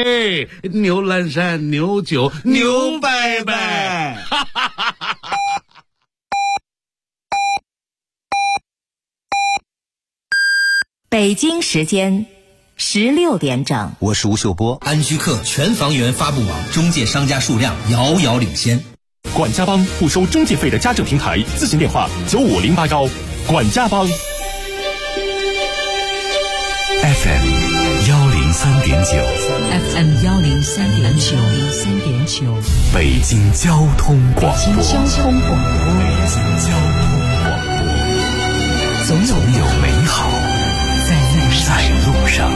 牛栏山牛酒牛拜拜。 北京时间16点整， 我是吴秀波。 安居客全房源发布网中介商家数量遥遥领先。 管家帮不收中介费的家政平台，咨询电话95081。管家帮。 FM 103.9，北京交通广播，总有美好在路上。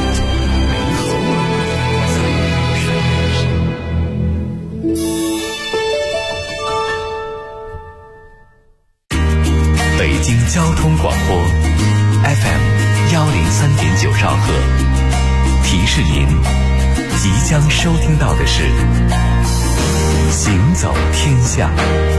北京交通广播 FM 103.9兆赫，提示您即将收听到的是行走天下。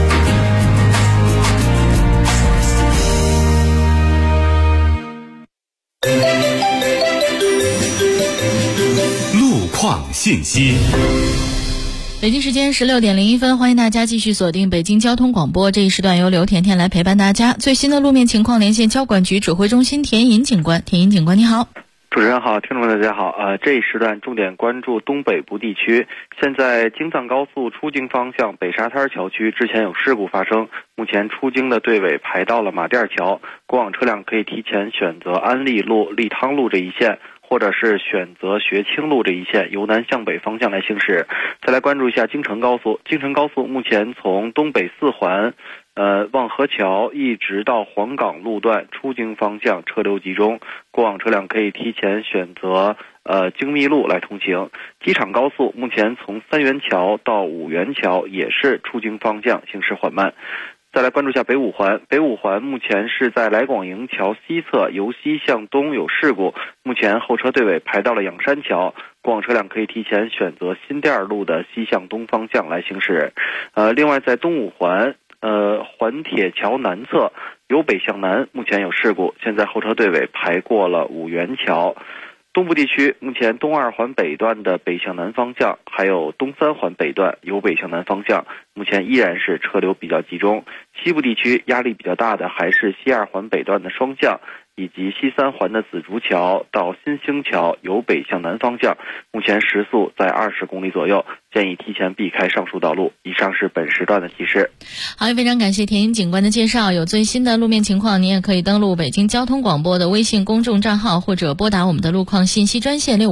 路况信息。 北京时间16点01分，欢迎大家继续锁定北京交通广播，这一时段由刘甜甜来陪伴大家。最新的路面情况连线交管局指挥中心田银警官。田银警官你好。 主持人好，听众们大家好。这一时段重点关注东北部地区。现在京藏高速出京方向北沙滩桥区之前有事故发生，目前出京的队尾排到了马甸桥，过往车辆可以提前选择安利路、利汤路这一线，或者是选择学清路这一线，由南向北方向来行驶。再来关注一下京承高速。京承高速目前从东北四环望河桥一直到黄岗路段出京方向车流集中，过往车辆可以提前选择京密路来通行。机场高速目前从三元桥到五元桥也是出京方向行驶缓慢。再来关注一下北五环。北五环目前是在来广营桥西侧由西向东有事故，目前后车队尾排到了仰山桥，过往车辆可以提前选择新店路的西向东方向来行驶。另外在东五环环铁桥南侧由北向南目前有事故，现在后车队尾排过了五元桥。东部地区目前东二环北段的北向南方向还有东三环北段由北向南方向目前依然是车流比较集中。西部地区压力比较大的还是西二环北段的双向以及西三环的紫竹桥到新兴桥由北向南方向，目前时速在20公里左右，建议提前避开上述道路。以上是本时段的提示。 好，也非常感谢田银警官的介绍。有最新的路面情况，您也可以登录北京交通广播的微信公众账号，或者拨打我们的路况信息专线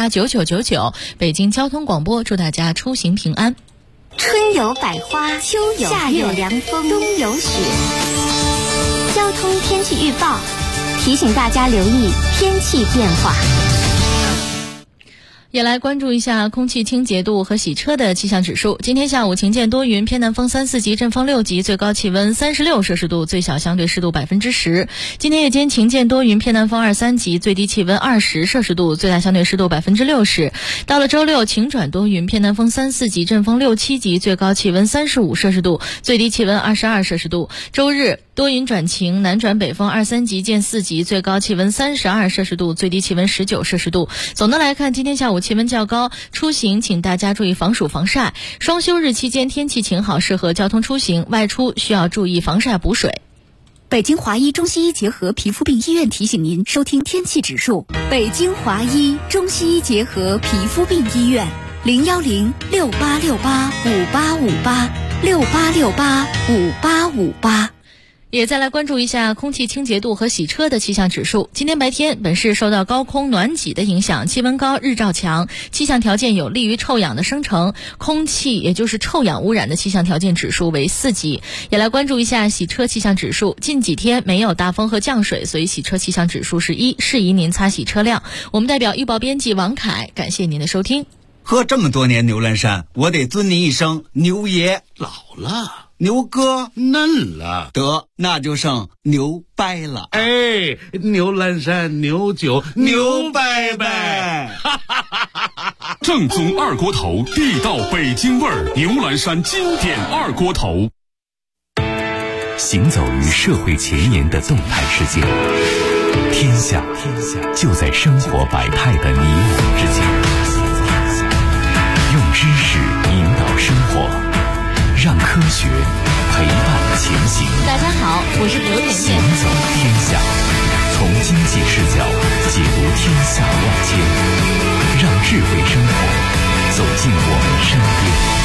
65289999。北京交通广播，祝大家出行平安。 春有百花，秋有夏有凉风，冬有雪。交通天气预报提醒大家留意天气变化。 也来关注一下空气清洁度和洗车的气象指数。今天下午晴间多云，偏南风3、4级，阵风6级，最高气温36摄氏度，最小相对湿度10%。今天夜间晴间多云，偏南风2、3级，最低气温20摄氏度，最大相对湿度60%。到了周六，晴转多云，偏南风3、4级，阵风6、7级，最高气温35摄氏度，最低气温22摄氏度。周日多云转晴，南转北风2、3级见4级，最高气温32摄氏度，最低气温19摄氏度。总的来看，今天下午气温较高，出行请大家注意防暑防晒。双休日期间天气晴好，适合交通出行，外出需要注意防晒补水。 北京华医中西医结合皮肤病医院提醒您收听天气指数。北京华医中西医结合皮肤病医院，01068685858，68685858。 也再来关注一下空气清洁度和洗车的气象指数。今天白天，本市受到高空暖挤的影响，气温高，日照强，气象条件有利于臭氧的生成，空气也就是臭氧污染的气象条件指数为4级。也来关注一下洗车气象指数。近几天没有大风和降水，所以洗车气象指数是1，适宜您擦洗车辆。我们代表预报编辑王凯，感谢您的收听。 喝这么多年牛栏山，我得尊您一声牛爷。 老了， 牛哥嫩了， 得那就剩牛掰了。 哎，牛栏山牛酒牛拜拜。 正宗二锅头，地道北京味儿，牛栏山经典二锅头。 行走于社会前沿的动态世界，天下就在生活百态的你我之间。 学，陪伴前行。 大家好，我是刘甜行甜。 走天下，从经济视角解读天下万千，让智慧生活走进我们身边。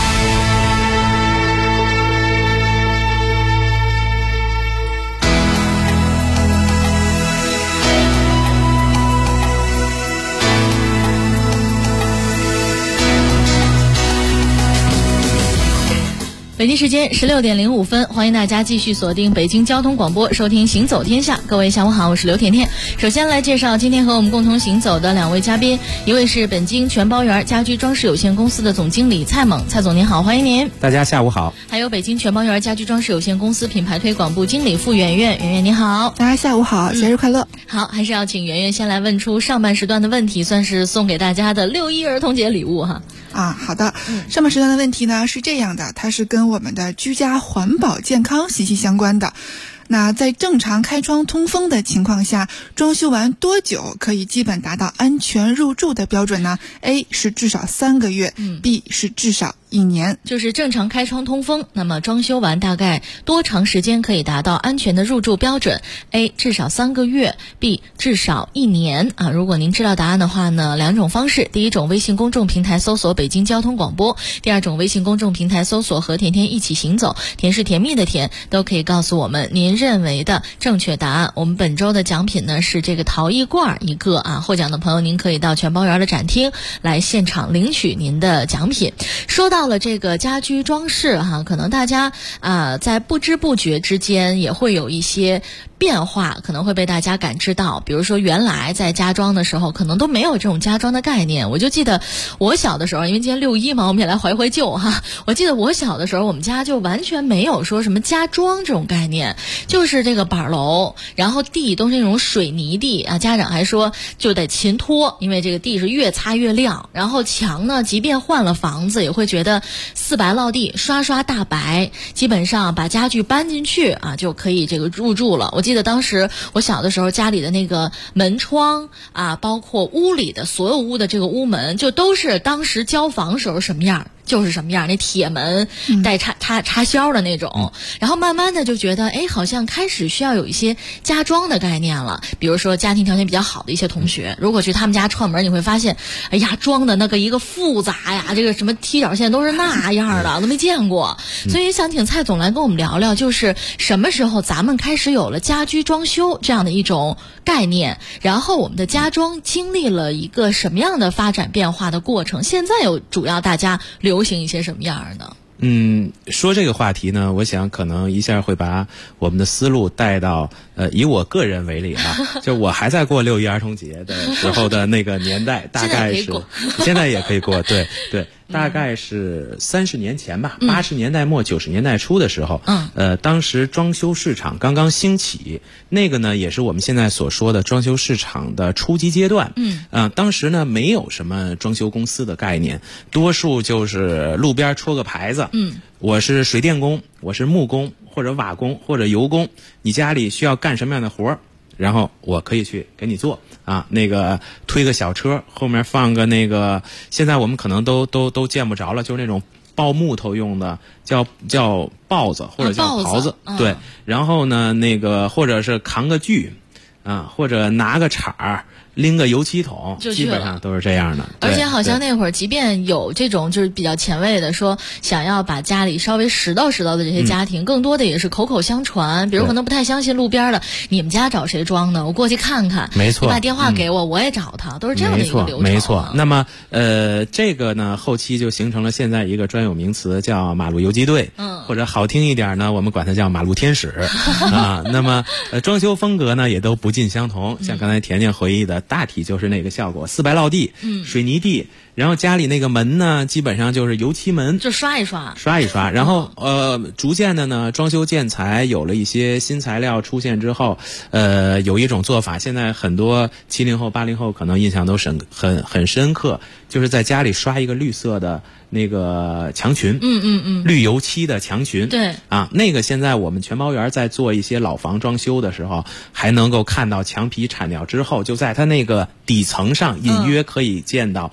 北京时间16点05分，欢迎大家继续锁定北京交通广播，收听行走天下。各位下午好，我是刘甜甜。首先来介绍今天和我们共同行走的两位嘉宾，一位是本京全包园家居装饰有限公司的总经理蔡猛，蔡总您好，欢迎您。 大家下午好。 还有北京全包园家居装饰有限公司品牌推广部经理付媛媛，媛媛你好。 大家下午好，节日快乐。 好，还是要请媛媛先来问出上半时段的问题，算是送给大家的6·1儿童节礼物哈。 好的。上半时段的问题呢是这样的，它是跟我们的居家环保健康息息相关的。那在正常开窗通风的情况下，装修完多久可以基本达到安全入住的标准呢？ A 是至少3个月，B 是至少1年。 就是正常开窗通风，那么装修完大概多长时间可以达到安全的入住标准？ A 至少3个月， B 至少1年啊。如果您知道答案的话呢，两种方式，第一种微信公众平台搜索北京交通广播，第二种微信公众平台搜索和甜甜一起行走，甜是甜蜜的甜，都可以告诉我们您认为的正确答案。我们本周的奖品呢是这个陶艺罐一个啊，获奖的朋友您可以到全包园的展厅来现场领取您的奖品。说到了这个家居装饰哈，可能大家在不知不觉之间也会有一些变化，可能会被大家感知到。比如说原来在家装的时候可能都没有这种家装的概念。我就记得我小的时候，因为今天6·1嘛，我们也来怀旧哈。我记得我小的时候，我们家就完全没有说什么家装这种概念，就是这个板楼，然后地都是那种水泥地啊。家长还说就得勤拖，因为这个地是越擦越亮。然后墙呢，即便换了房子，也会觉得4白落地，刷刷大白，基本上把家具搬进去啊，就可以这个入住了。我记得当时我小的时候，家里的那个门窗啊，包括屋里的所有屋的这个屋门，就都是当时交房时候什么样就是什么样，那铁门带插销的那种。然后慢慢的就觉得好像开始需要有一些家装的概念了。比如说家庭条件比较好的一些同学，如果去他们家串门，你会发现装的那个一个复杂呀，这个什么踢脚线都是那样的，都没见过。所以想请蔡总来跟我们聊聊，就是什么时候咱们开始有了家居装修这样的一种概念，然后我们的家装经历了一个什么样的发展变化的过程，现在有主要大家流行一些什么样的？ 说这个话题呢，我想可能一下会把我们的思路带到以我个人为例啊，就我还在过6·1儿童节的时候的那个年代，大概是现在也可以过，对，大概是30年前吧，80年代末90年代初的时候，当时装修市场刚刚兴起，那个呢也是我们现在所说的装修市场的初级阶段。当时呢没有什么装修公司的概念，多数就是路边戳个牌子，我是水电工，我是木工或者瓦工或者油工，你家里需要干什么样的活儿，然后我可以去给你做啊。那个推个小车，后面放个那个，现在我们可能都见不着了，就是那种抱木头用的，叫刨子或者叫刨子，对。然后呢，那个或者是扛个锯啊，或者拿个铲儿，拎个油漆桶，基本上都是这样的。 而且好像那会儿即便有这种就是比较前卫的，说想要把家里稍微拾到的这些家庭，更多的也是口口相传。比如可能不太相信路边的，你们家找谁装的，我过去看看， 没错， 你把电话给我，我也找他，都是这样的一个流程。 没错。那么这个呢，后期就形成了现在一个专有名词，叫马路游击队，或者好听一点呢，我们管它叫马路天使啊。那么装修风格呢也都不尽相同，像刚才甜甜回忆的，大体就是那个效果，4白落地，水泥地，然后家里那个门呢，基本上就是油漆门， 就刷一刷。 然后逐渐的呢，装修建材有了一些新材料出现之后，有一种做法，现在很多70后、80后可能印象都很深刻，就是在家里刷一个绿色的那个墙裙，绿油漆的墙裙， 对啊，那个现在我们全包园在做一些老房装修的时候，还能够看到墙皮铲掉之后，就在它那个底层上隐约可以见到绿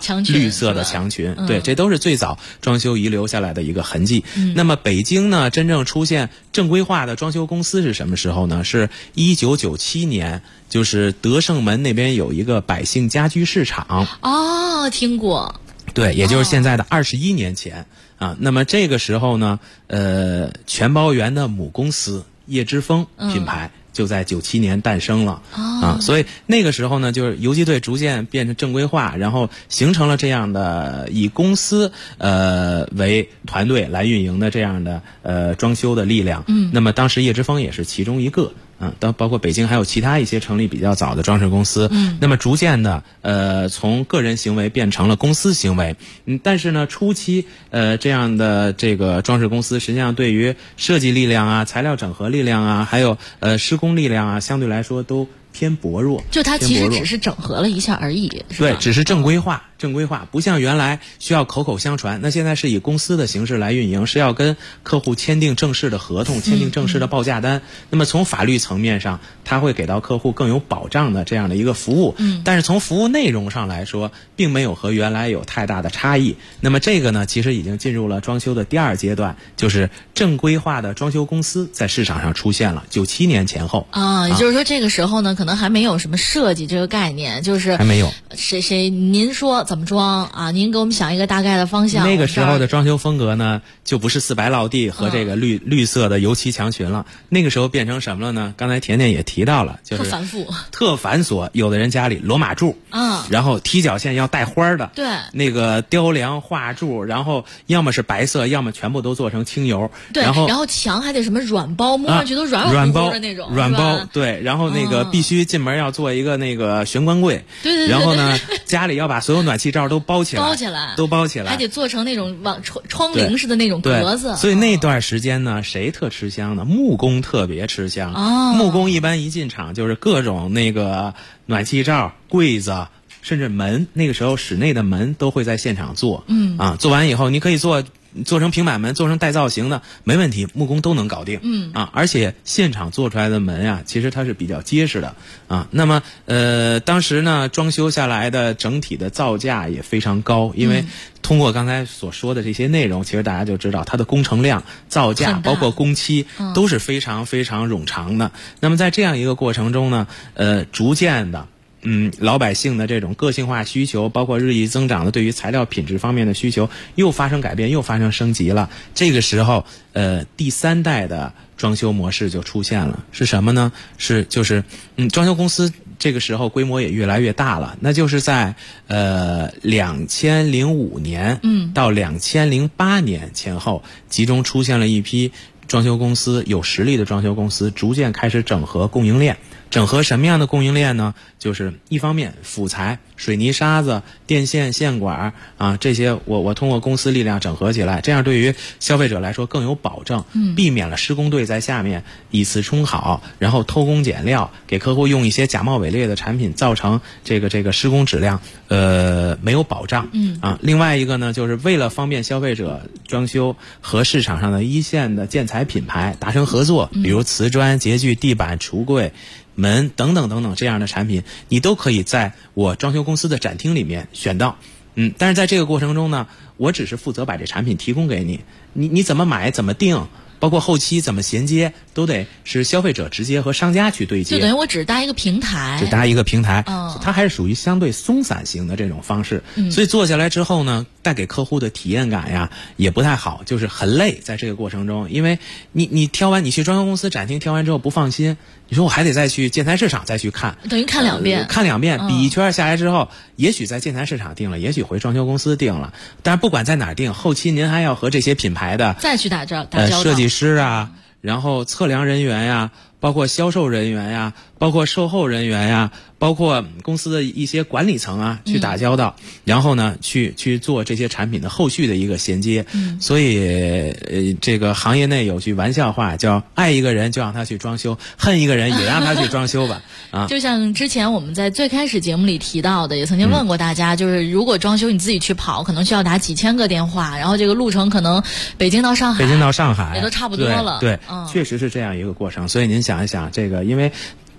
绿色的墙群，对，这都是最早装修遗留下来的一个痕迹。那么北京呢，真正出现正规化的装修公司是什么时候呢？是1997年，就是德胜门那边有一个百姓家居市场。 哦，听过。 对，也就是现在的21年前啊。那么这个时候呢，全包园的母公司叶之峰品牌就在97年诞生了啊。所以那个时候呢，就是游击队逐渐变成正规化，然后形成了这样的以公司为团队来运营的这样的装修的力量。那么当时叶之峰也是其中一个。包括北京还有其他一些成立比较早的装饰公司，那么逐渐的从个人行为变成了公司行为，但是呢初期这样的这个装饰公司实际上对于设计力量啊、材料整合力量啊，还有施工力量啊，相对来说都偏薄弱。 就它其实只是整合了一下而已，是吧？ 对，只是正规化，不像原来需要口口相传，那现在是以公司的形式来运营，是要跟客户签订正式的合同，签订正式的报价单。那么从法律层面上，它会给到客户更有保障的这样的一个服务。但是从服务内容上来说，并没有和原来有太大的差异。那么这个呢，其实已经进入了装修的第二阶段，就是正规化的装修公司在市场上出现了，97年前后。 也就是说这个时候呢，可能还没有什么设计这个概念，就是还没有谁您说怎么装啊？您给我们想一个大概的方向。 那个时候的装修风格呢，就不是4白落地和这个绿色的油漆墙群了。那个时候变成什么了呢？刚才甜甜也提到了，就是特繁复、 特繁琐。有的人家里罗马柱，然后踢脚线要带花的， 对， 那个雕梁画柱，然后要么是白色，要么全部都做成清油， 对， 然后墙还得什么软包，摸上去都软乎乎的那种， 软包，对，然后那个必须进门要做一个那个玄关柜， 对， 然后呢，家里要把所有暖气罩都包起来，都包起来， 还得做成那种往窗棂似的那种格子。 所以那段时间呢，谁特吃香呢？木工特别吃香。木工一般一进场就是各种那个暖气罩、柜子，甚至门。那个时候室内的门都会在现场做。做完以后你可以做成平板门，做成带造型的，没问题，木工都能搞定。而且现场做出来的门啊，其实它是比较结实的啊。那么当时呢，装修下来的整体的造价也非常高，因为通过刚才所说的这些内容，其实大家就知道它的工程量、造价，包括工期都是非常非常冗长的。那么在这样一个过程中呢，逐渐的。老百姓的这种个性化需求，包括日益增长的对于材料品质方面的需求，又发生改变，又发生升级了。这个时候，第3代的装修模式就出现了，是什么呢？就是装修公司这个时候规模也越来越大了，那就是在2005年到2008年前后，集中出现了一批装修公司，有实力的装修公司，逐渐开始整合供应链。整合什么样的供应链呢？就是一方面辅材、水泥沙子、电线、线管啊，这些我通过公司力量整合起来，这样对于消费者来说更有保证，避免了施工队在下面以次充好，然后偷工减料，给客户用一些假冒伪劣的产品，造成这个施工质量没有保障。另外一个呢，就是为了方便消费者装修，和市场上的一线的建材品牌达成合作，比如瓷砖、洁具、地板、橱柜、门等等等等这样的产品，你都可以在我装修公司的展厅里面选到。但是在这个过程中呢，我只是负责把这产品提供给你，你怎么买怎么定，包括后期怎么衔接，都得是消费者直接和商家去对接。 就等于我只搭一个平台， 它还是属于相对松散型的这种方式。所以做下来之后呢，带给客户的体验感呀也不太好，就是很累。在这个过程中，因为你挑完，你去装修公司展厅挑完之后不放心，你说我还得再去建材市场再去看， 等于看2遍， 比一圈下来之后，也许在建材市场定了，也许回装修公司定了。但是不管在哪儿定，后期您还要和这些品牌的再去打交道， 设计师啊，然后测量人员呀，包括销售人员呀，包括售后人员呀，包括公司的一些管理层啊，去打交道，然后呢，去做这些产品的后续的一个衔接。所以这个行业内有句玩笑话叫“爱一个人就让他去装修，恨一个人也让他去装修吧”。 就像之前我们在最开始节目里提到的，也曾经问过大家，就是如果装修你自己去跑，可能需要打几千个电话，然后这个路程可能北京到上海也都差不多了。 对，确实是这样一个过程。所以您想一想，这个因为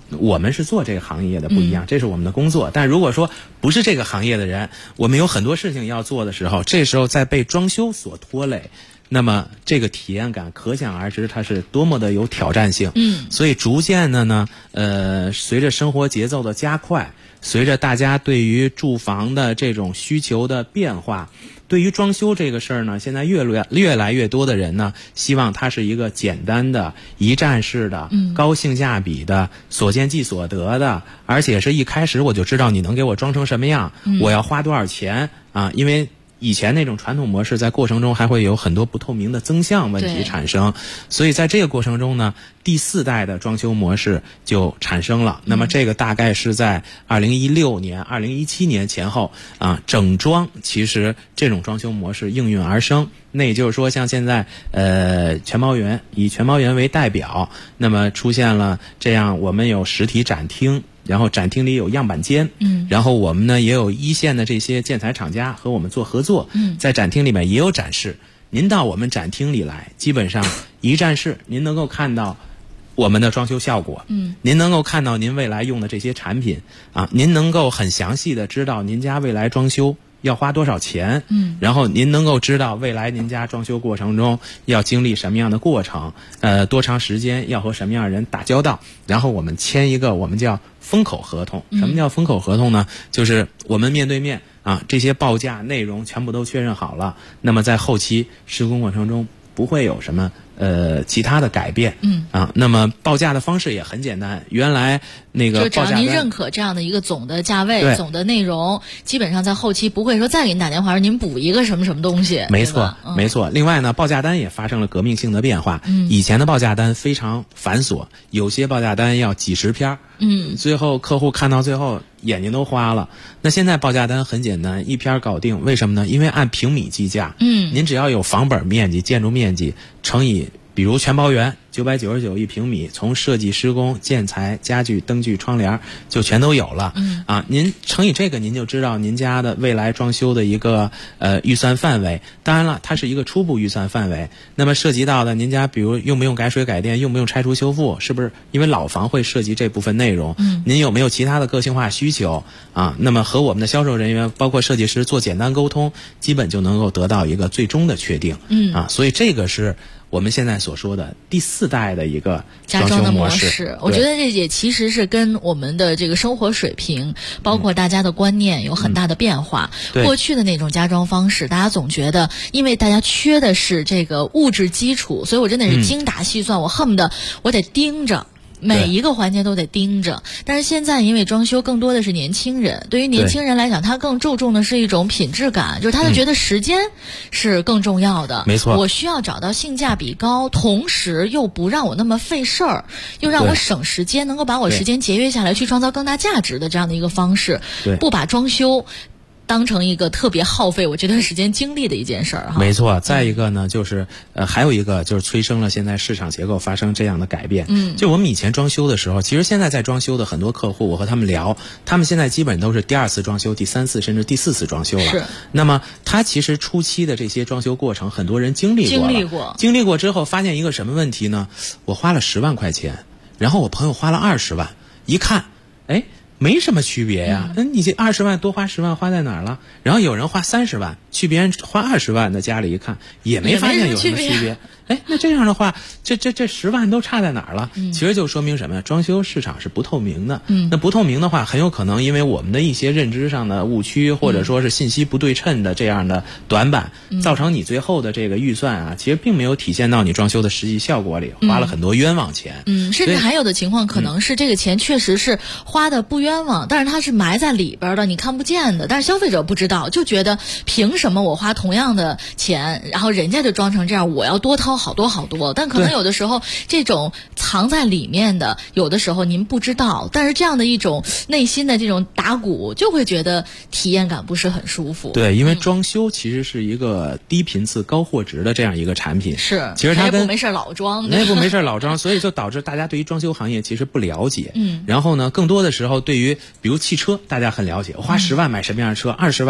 我们是做这个行业的不一样，这是我们的工作。但如果说不是这个行业的人，我们有很多事情要做的时候，这时候在被装修所拖累，那么这个体验感可想而知，它是多么的有挑战性。所以逐渐的呢，随着生活节奏的加快，随着大家对于住房的这种需求的变化，对于装修这个事儿呢，现在越来越多的人呢，希望它是一个简单的、一站式的、高性价比的、所见即所得的，而且是一开始我就知道你能给我装成什么样，我要花多少钱啊？因为以前那种传统模式在过程中还会有很多不透明的增项问题产生，所以在这个过程中呢，第4代的装修模式就产生了。那么这个大概是在2016年、2017年前后啊，整装其实这种装修模式应运而生。那也就是说，像现在全包园以全包园为代表，那么出现了这样，我们有实体展厅。然后展厅里有样板间，然后我们呢也有一线的这些建材厂家和我们做合作，在展厅里面也有展示。您到我们展厅里来，基本上一站式，您能够看到我们的装修效果，您能够看到您未来用的这些产品啊，您能够很详细的知道您家未来装修要花多少钱，然后您能够知道未来您家装修过程中要经历什么样的过程，多长时间要和什么样的人打交道，然后我们签一个我们叫封口合同。什么叫封口合同呢？就是我们面对面啊，这些报价内容全部都确认好了，那么在后期施工过程中不会有什么其他的改变，那么报价的方式也很简单，原来那个就只要您认可这样的一个总的价位、总的内容，基本上在后期不会说再给您打电话说您补一个什么什么东西。 没错，没错。另外呢，报价单也发生了革命性的变化。以前的报价单非常繁琐，有些报价单要几十篇，最后客户看到最后眼睛都花了。那现在报价单很简单，一篇搞定。为什么呢？因为按平米计价，您只要有房本面积、建筑面积乘以，比如全包园999一平米，从设计施工、建材、家具、灯具、窗帘就全都有了。您乘以这个，您就知道您家的未来装修的一个预算范围。当然了，它是一个初步预算范围。那么涉及到的，您家比如用不用改水改电，用不用拆除修复，是不是因为老房会涉及这部分内容？您有没有其他的个性化需求啊？那么和我们的销售人员，包括设计师做简单沟通，基本就能够得到一个最终的确定。所以这个是我们现在所说的第4代的一个家装的模式。我觉得这也其实是跟我们的这个生活水平，包括大家的观念有很大的变化。过去的那种家装方式，大家总觉得因为大家缺的是这个物质基础，所以我真的是精打细算，我恨不得我得盯着每一个环节都得盯着。但是现在因为装修更多的是年轻人，对于年轻人来讲，他更注重的是一种品质感，就是他觉得时间是更重要的。 没错， 我需要找到性价比高，同时又不让我那么费事儿，又让我省时间，能够把我时间节约下来，去创造更大价值的这样的一个方式。不把装修当成一个特别耗费我这段时间精力的一件事儿哈。 没错，再一个呢，就是还有一个就是催生了现在市场结构发生这样的改变。就我们以前装修的时候，其实现在在装修的很多客户，我和他们聊，他们现在基本都是第2次装修、第3次甚至第4次装修了。 是。 那么他其实初期的这些装修过程，很多人经历过之后，发现一个什么问题呢？我花了10万块钱，然后我朋友花了20万，一看，哎。没什么区别呀，你这20万多花10万花在哪儿了？然后有人花30万，去别人花20万的家里一看，也没发现有什么区别。哎，那这样的话，这10万都差在哪儿了？其实就说明什么呀？装修市场是不透明的。那不透明的话，很有可能因为我们的一些认知上的误区，或者说是信息不对称的这样的短板，造成你最后的这个预算啊，其实并没有体现到你装修的实际效果里，花了很多冤枉钱。 甚至还有的情况可能是这个钱确实是花的不冤枉，但是它是埋在里边的，你看不见的，但是消费者不知道，就觉得凭什么我花同样的钱，然后人家就装成这样，我要多掏好多好多。但可能有的时候这种藏在里面的，有的时候您不知道，但是这样的一种内心的这种打鼓，就会觉得体验感不是很舒服。 对，因为装修其实是一个低频次高货值的这样一个产品。 是， 其实它跟没事老装， 内部没事老装，所以就导致大家对于装修行业其实不了解。然后呢，更多的时候对于比如汽车，大家很了解，我花10万买什么样的车，20万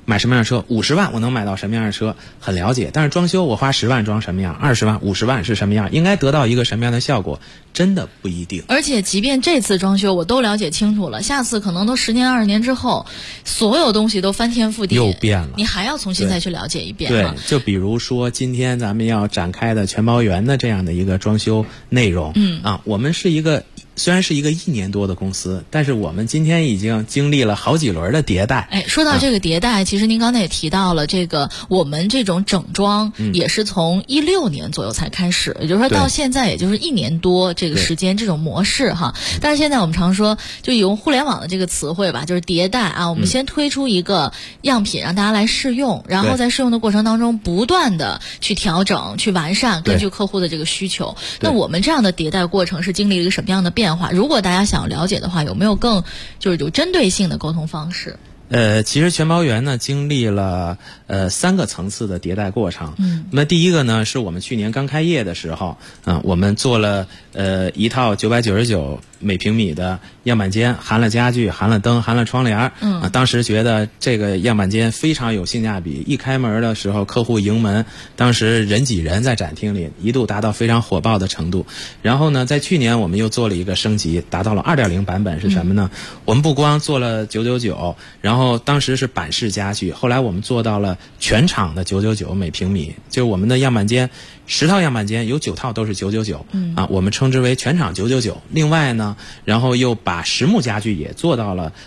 买什么样的车，50万我能买到什么样的车，很了解。但是装修我花10万装什么样，20万、50万是什么样，应该得到一个什么样的效果，真的不一定。 而且即便这次装修我都了解清楚了，下次可能都10年、20年之后，所有东西都翻天覆地， 又变了， 你还要重新再去了解一遍。 对，就比如说今天咱们要展开的全包园的这样的一个装修内容，我们是一个虽然是一个1年多的公司，但是我们今天已经经历了好几轮的迭代。 说到这个迭代，其实您刚才也提到了，这个我们这种整装也是从16年左右才开始，也就是说到现在也就是1年多这个时间这种模式哈。但是现在我们常说，就用互联网的这个词汇吧，就是迭代啊。我们先推出一个样品让大家来试用，然后在试用的过程当中不断的去调整、去完善，根据客户的这个需求。那我们这样的迭代过程是经历了一个什么样的变化？如果大家想了解的话，有没有更就是有针对性的沟通方式？ 其实全包园呢经历了3个层次的迭代过程。那么第一个呢是我们去年刚开业的时候，我们做了一套999每平米的样板间，含了家具，含了灯，含了窗帘。当时觉得这个样板间非常有性价比，一开门的时候客户迎门，当时人挤人，在展厅里一度达到非常火爆的程度。然后呢在去年我们又做了一个升级，达到了 2.0 版本，是什么呢？我们不光做了999，然后当时是板式家具，后来我们做到了全场的999每平米，就是我们的样板间10套样板间有9套都是999，我们称之为全场999。另外呢，然后又把实木家具也做到了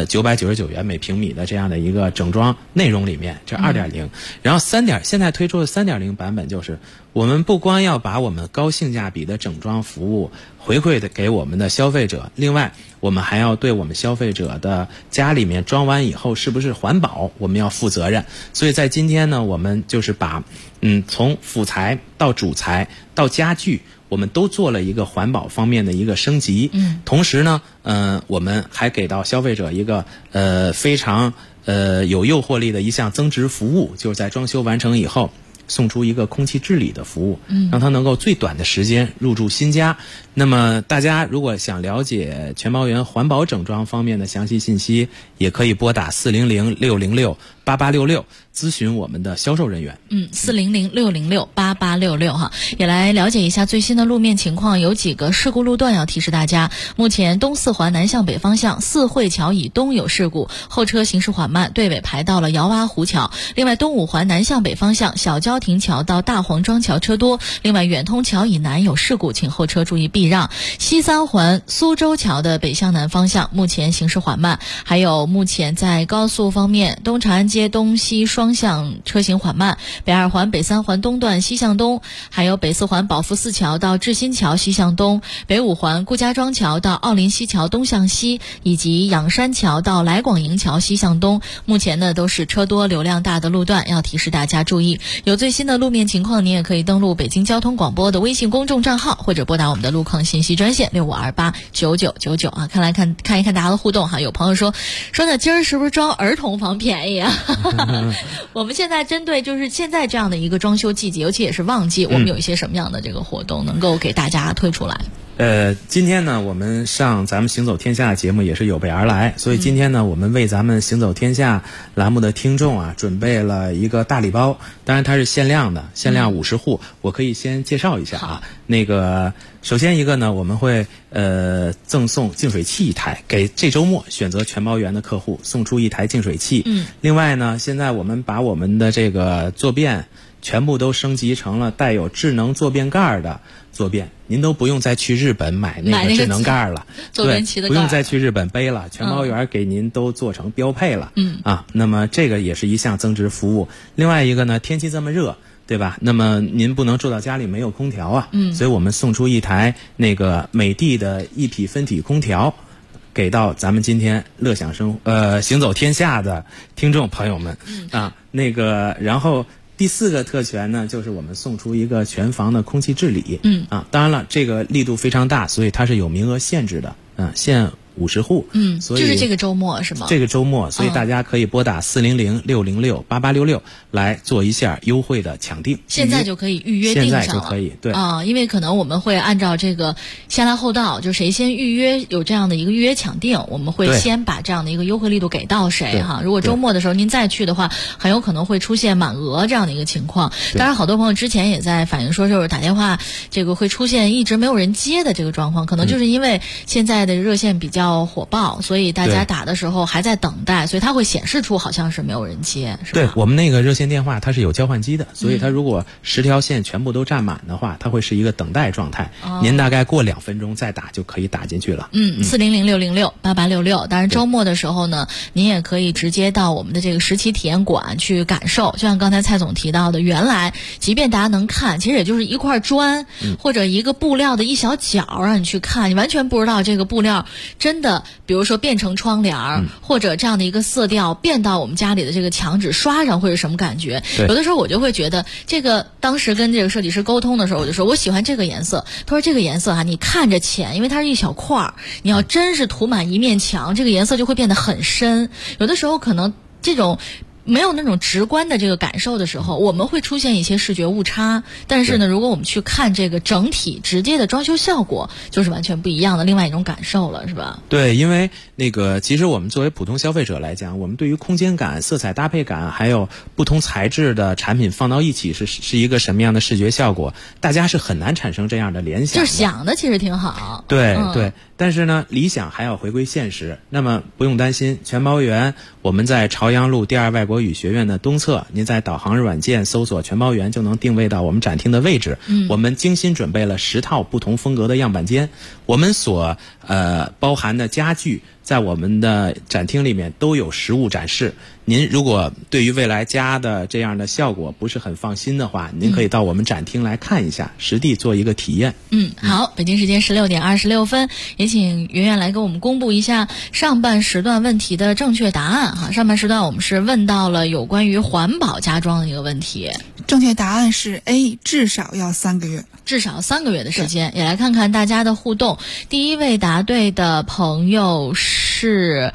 999元每平米的这样的一个整装内容里面，这 2.0。然后现在推出的 3.0 版本就是我们不光要把我们高性价比的整装服务回馈的给我们的消费者，另外我们还要对我们消费者的家里面装完以后是不是环保，我们要负责任。所以在今天呢，我们就是把从辅材到主材到家具，我们都做了一个环保方面的一个升级。同时呢，我们还给到消费者一个非常有诱惑力的一项增值服务，就是在装修完成以后送出一个空气治理的服务，让它能够最短的时间入住新家。那么大家如果想了解全包园环保整装方面的详细信息，也可以拨打400-606-8866咨询我们的销售人员。 400-606-8866哈，也来了解一下最新的路面情况。有几个事故路段要提示大家，目前东四环南向北方向四惠桥以东有事故，后车行驶缓慢，队尾排到了窑洼湖桥。另外东五环南向北方向小交亭桥到大黄庄桥车多，另外远通桥以南有事故，请后车注意避让。西三环苏州桥的北向南方向目前行驶缓慢，还有目前在高速方面，东长安街东西双向车行缓慢，北二环北三环东段西向东，还有北四环宝福寺桥到志新桥西向东，北五环顾家庄桥到奥林西桥东向西，以及仰山桥到来广营桥西向东，目前呢都是车多流量大的路段，要提示大家注意。有最新的路面情况，您也可以登录北京交通广播的微信公众账号，或者拨打我们的路况信息专线65289999啊。看一看大家的互动哈。有朋友说呢，今儿是不是装儿童房便宜啊？我们现在针对就是现在这样的一个装修季节，尤其也是旺季，我们有一些什么样的这个活动能够给大家推出来？ 今天呢，我们上咱们行走天下的节目也是有备而来，所以今天呢，我们为咱们行走天下栏目的听众啊，准备了一个大礼包，当然它是限量的，限量50户，我可以先介绍一下啊。那个首先一个呢，我们会赠送净水器1台，给这周末选择全包园的客户送出1台净水器。另外呢，现在我们把我们的这个坐便全部都升级成了带有智能坐便盖的坐便，您都不用再去日本买那个智能盖了，对，不用再去日本背了，全包园给您都做成标配了。那么这个也是一项增值服务。另外一个呢，天气这么热，对吧？那么您不能住到家里没有空调啊，所以我们送出1台那个美的的一匹分体空调，给到咱们今天乐享行走天下的听众朋友们啊。那个然后第4个特权呢，就是我们送出一个全房的空气治理。当然了，这个力度非常大，所以它是有名额限制的，限 50户。所以就是这个周末是吗？ 这个周末，所以大家可以拨打400-606-8866来做一下优惠的抢定。 现在就可以预约定上了。 现在就可以，对因为可能我们会按照这个先来后到，就谁先预约有这样的一个预约抢定，我们会先把这样的一个优惠力度给到谁哈。如果周末的时候您再去的话，很有可能会出现满额这样的一个情况。当然，好多朋友之前也在反映说，就是打电话这个会出现一直没有人接的这个状况，可能就是因为现在的热线比较火爆，所以大家打的时候还在等待，所以它会显示出好像是没有人接，是吧？ 对，我们那个热线电话它是有交换机的，所以它如果10条线全部都占满的话，它会是一个等待状态。您大概过2分钟再打就可以打进去了。 400-606-8866。当然周末的时候呢，您也可以直接到我们的这个石岐体验馆去感受。就像刚才蔡总提到的，原来即便大家能看，其实也就是一块砖或者一个布料的一小角让你去看，你完全不知道这个布料真的比如说变成窗帘或者这样的一个色调变到我们家里的这个墙纸刷上会是什么感觉。有的时候我就会觉得，这个当时跟这个设计师沟通的时候，我就说我喜欢这个颜色，他说这个颜色你看着浅，因为它是一小块，你要真是涂满一面墙，这个颜色就会变得很深。有的时候可能这种没有那种直观的这个感受的时候，我们会出现一些视觉误差。但是呢，如果我们去看这个整体直接的装修效果，就是完全不一样的另外一种感受了，是吧？ 对，因为那个其实我们作为普通消费者来讲，我们对于空间感、色彩搭配感，还有不同材质的产品放到一起是一个什么样的视觉效果，大家是很难产生这样的联想的。 就是想的其实挺好。 对对。但是呢，理想还要回归现实。那么不用担心，全包园我们在朝阳路第2外国语学院的东侧，您在导航软件搜索全包园就能定位到我们展厅的位置。我们精心准备了10套不同风格的样板间，我们所包含的家具在我们的展厅里面都有实物展示。您如果对于未来家的这样的效果不是很放心的话，您可以到我们展厅来看一下，实地做一个体验。 好，北京时间16点26分，也请圆圆来给我们公布一下上半时段问题的正确答案哈。上半时段我们是问到了有关于环保家装的一个问题， 正确答案是 A， 至少要3个月。 至少3个月的时间。也来看看大家的互动。第一位答对的朋友是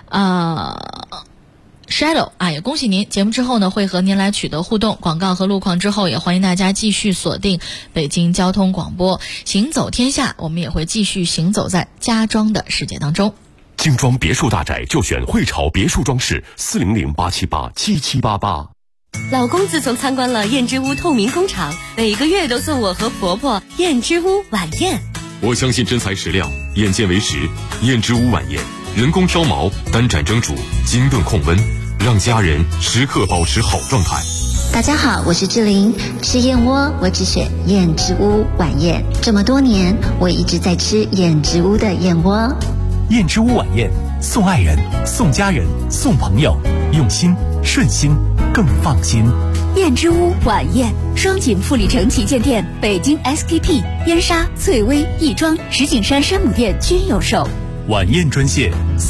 Shadow 也恭喜您，节目之后呢会和您来取得互动，广告和路况之后也欢迎大家继续锁定北京交通广播行走天下，我们也会继续行走在家装的世界当中。 精装别墅大宅就选汇潮别墅装饰，400-878-7788。 老公自从参观了燕之屋透明工厂，每个月都送我和婆婆燕之屋晚宴。 我相信真材实料，眼见为实。燕之屋晚宴，人工挑毛，单盏蒸煮，精炖控温，让家人时刻保持好状态。 大家好，我是志玲，吃燕窝我只选燕之屋晚宴。这么多年，我一直在吃燕之屋的燕窝。 燕之屋晚宴，送爱人，送家人，送朋友，用心顺心更放心。 燕之屋晚宴，双井富力城旗舰店、北京 SKP、燕莎、翠微、亦庄、石景山山姆店均有售。 晚宴专线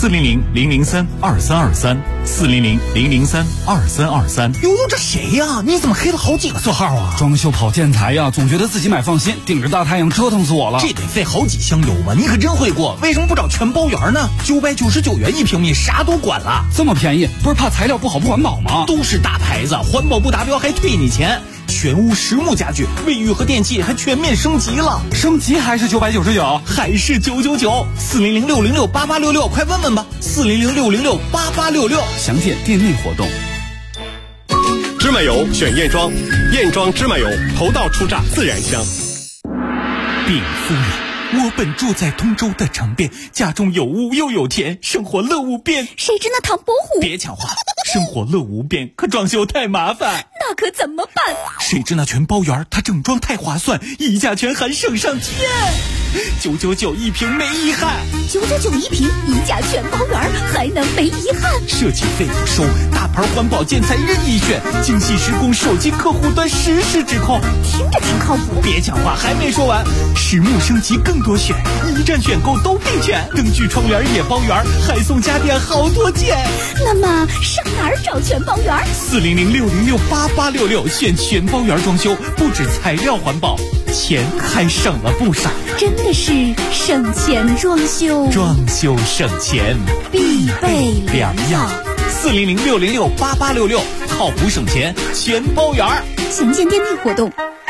400-003-2323，400-003-2323。 哟，这谁呀？你怎么黑了好几个座号啊？ 装修跑建材呀，总觉得自己买放心，顶着大太阳折腾死我了。 这得费好几箱油吧？你可真会过，为什么不找全包园呢？999元1平米，啥都管了。 这么便宜，不是怕材料不好不环保吗？ 都是大牌子，环保不达标还退你钱。全屋实木家具、卫浴和电器还全面升级了， 升级还是999， 还是999。400-606-8866，快问问吧。400-606-8866， 详见店内活动。 芝麻油选燕庄，燕庄芝麻油，头道出榨自然香。 禀夫人，我本住在通州的城边，家中有屋又有田，生活乐无边。 谁知那唐伯虎？ 别抢话，生活乐无边，可装修太麻烦。 那可怎么办？ 谁知那全包园，它整装太划算，一价全含省上天。999一平没遗憾 ，999一平，一价全包园，还能没遗憾？ 设计费不收，大牌环保建材任意选，精细施工，手机客户端实时指控， 听着挺靠谱。 别讲话，还没说完，实木升级更多选，一站选购都配全，灯具窗帘也包圆，还送家电好多件。 那么上哪儿找全包园？ 400-606-8866。 8866选全包园装修，不止材料环保，钱还省了不少。 真的是省钱装修， 装修省钱必备良药。 400-606-8866，靠谱省钱全包园。 详见店内活动。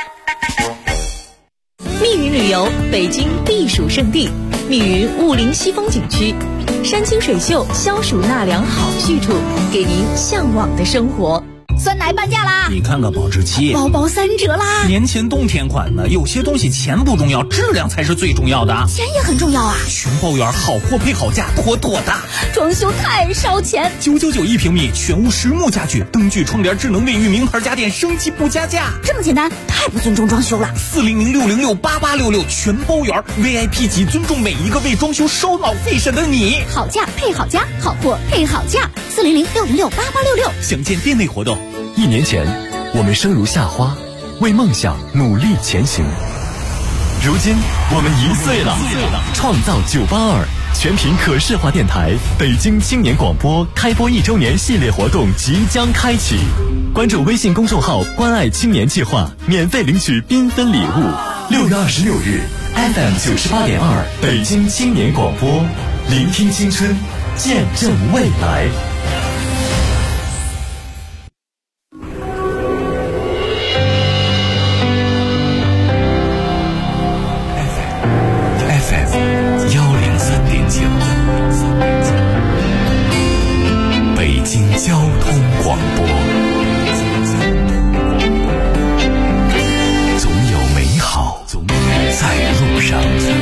密云旅游，北京避暑胜地。密云雾林西风景区，山清水秀，消暑纳凉好去处，给您向往的生活。 酸奶半价啦！ 你看看保质期， 包包3折啦！ 年前冬天款的，有些东西钱不重要，质量才是最重要的。 钱也很重要啊！ 全包园好货配好价，妥妥的。 装修太烧钱 ，999一平米，全屋实木家具，灯具、窗帘、智能卫浴，名牌家电，升级不加价。 这么简单，太不尊重装修了。 400-606-8866，全包园 VIP 级，尊重每一个为装修烧脑费神的你。 好价配好家，好货配好价。400-606-8866， 详见店内活动。 1年前，我们生如夏花，为梦想努力前行。如今，我们1岁了，创造982全频可视化电台北京青年广播开播1周年系列活动即将开启，关注微信公众号“关爱青年计划”，免费领取缤纷礼物。6月26日 ，FM 98.2北京青年广播，聆听青春，见证未来。北京交通广播，总有美好在路上。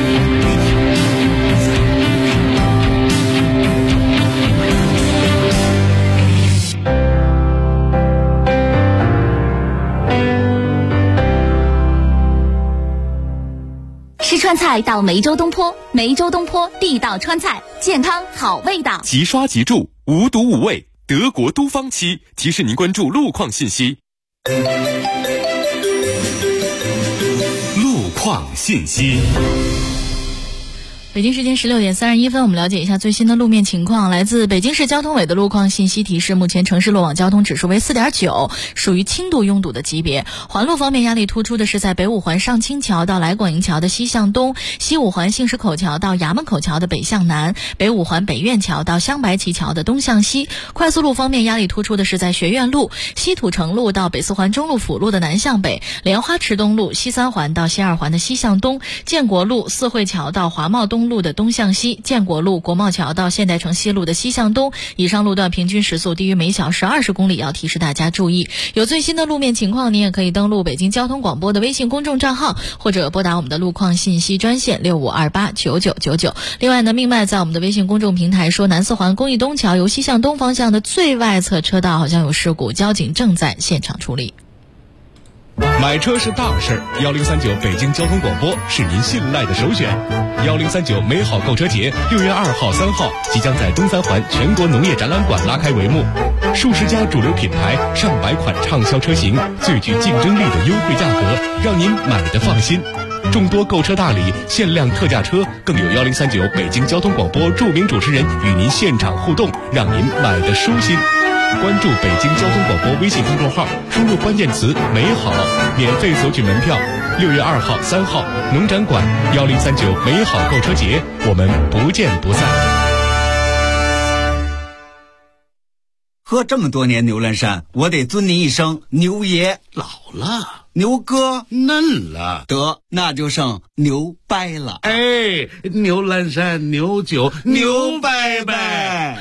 吃川菜到梅州东坡，梅州东坡地道川菜，健康好味道。 即刷即住，无毒无味，德国都方漆提示您关注路况信息。路况信息。 北京时间16点31分，我们了解一下最新的路面情况。来自北京市交通委的路况信息提示，目前城市路网交通指数为 4.9， 属于轻度拥堵的级别。环路方面，压力突出的是在北五环上清桥到来广营桥的西向东，西五环杏石口桥到衙门口桥的北向南，北五环北苑桥到镶白旗桥的东向西。快速路方面，压力突出的是在学院路、西土城路到北四环中路辅路的南向北，莲花池东路、西三环到西二环的西向东，建国路、四惠桥到华贸东路的东向西，建国路、国贸桥到现代城西路的西向东。以上路段平均时速低于每小时20公里，要提示大家注意。有最新的路面情况，您也可以登录北京交通广播的微信公众账号，或者拨打我们的路况信息专线65289999。另外呢，命脉在我们的微信公众平台说，南四环公益东桥由西向东方向的最外侧车道好像有事故，交警正在现场处理。 买车是大事，1039北京交通广播是您信赖的首选。1039美好购车节6月2号、3号即将在东三环全国农业展览馆拉开帷幕，数十家主流品牌、上百款畅销车型，最具竞争力的优惠价格，让您买得放心。众多购车大礼、限量特价车，更有1039北京交通广播著名主持人与您现场互动，让您买得舒心。关注北京交通广播微信公众号，输入关键词“美好”，免费索取门票。6月2号、3号，农展馆1039美好购车节，我们不见不散。 喝这么多年牛栏山，我得尊您一声牛爷。 老了， 牛哥嫩了， 得那就剩牛掰了。 哎，牛栏山牛酒牛掰掰。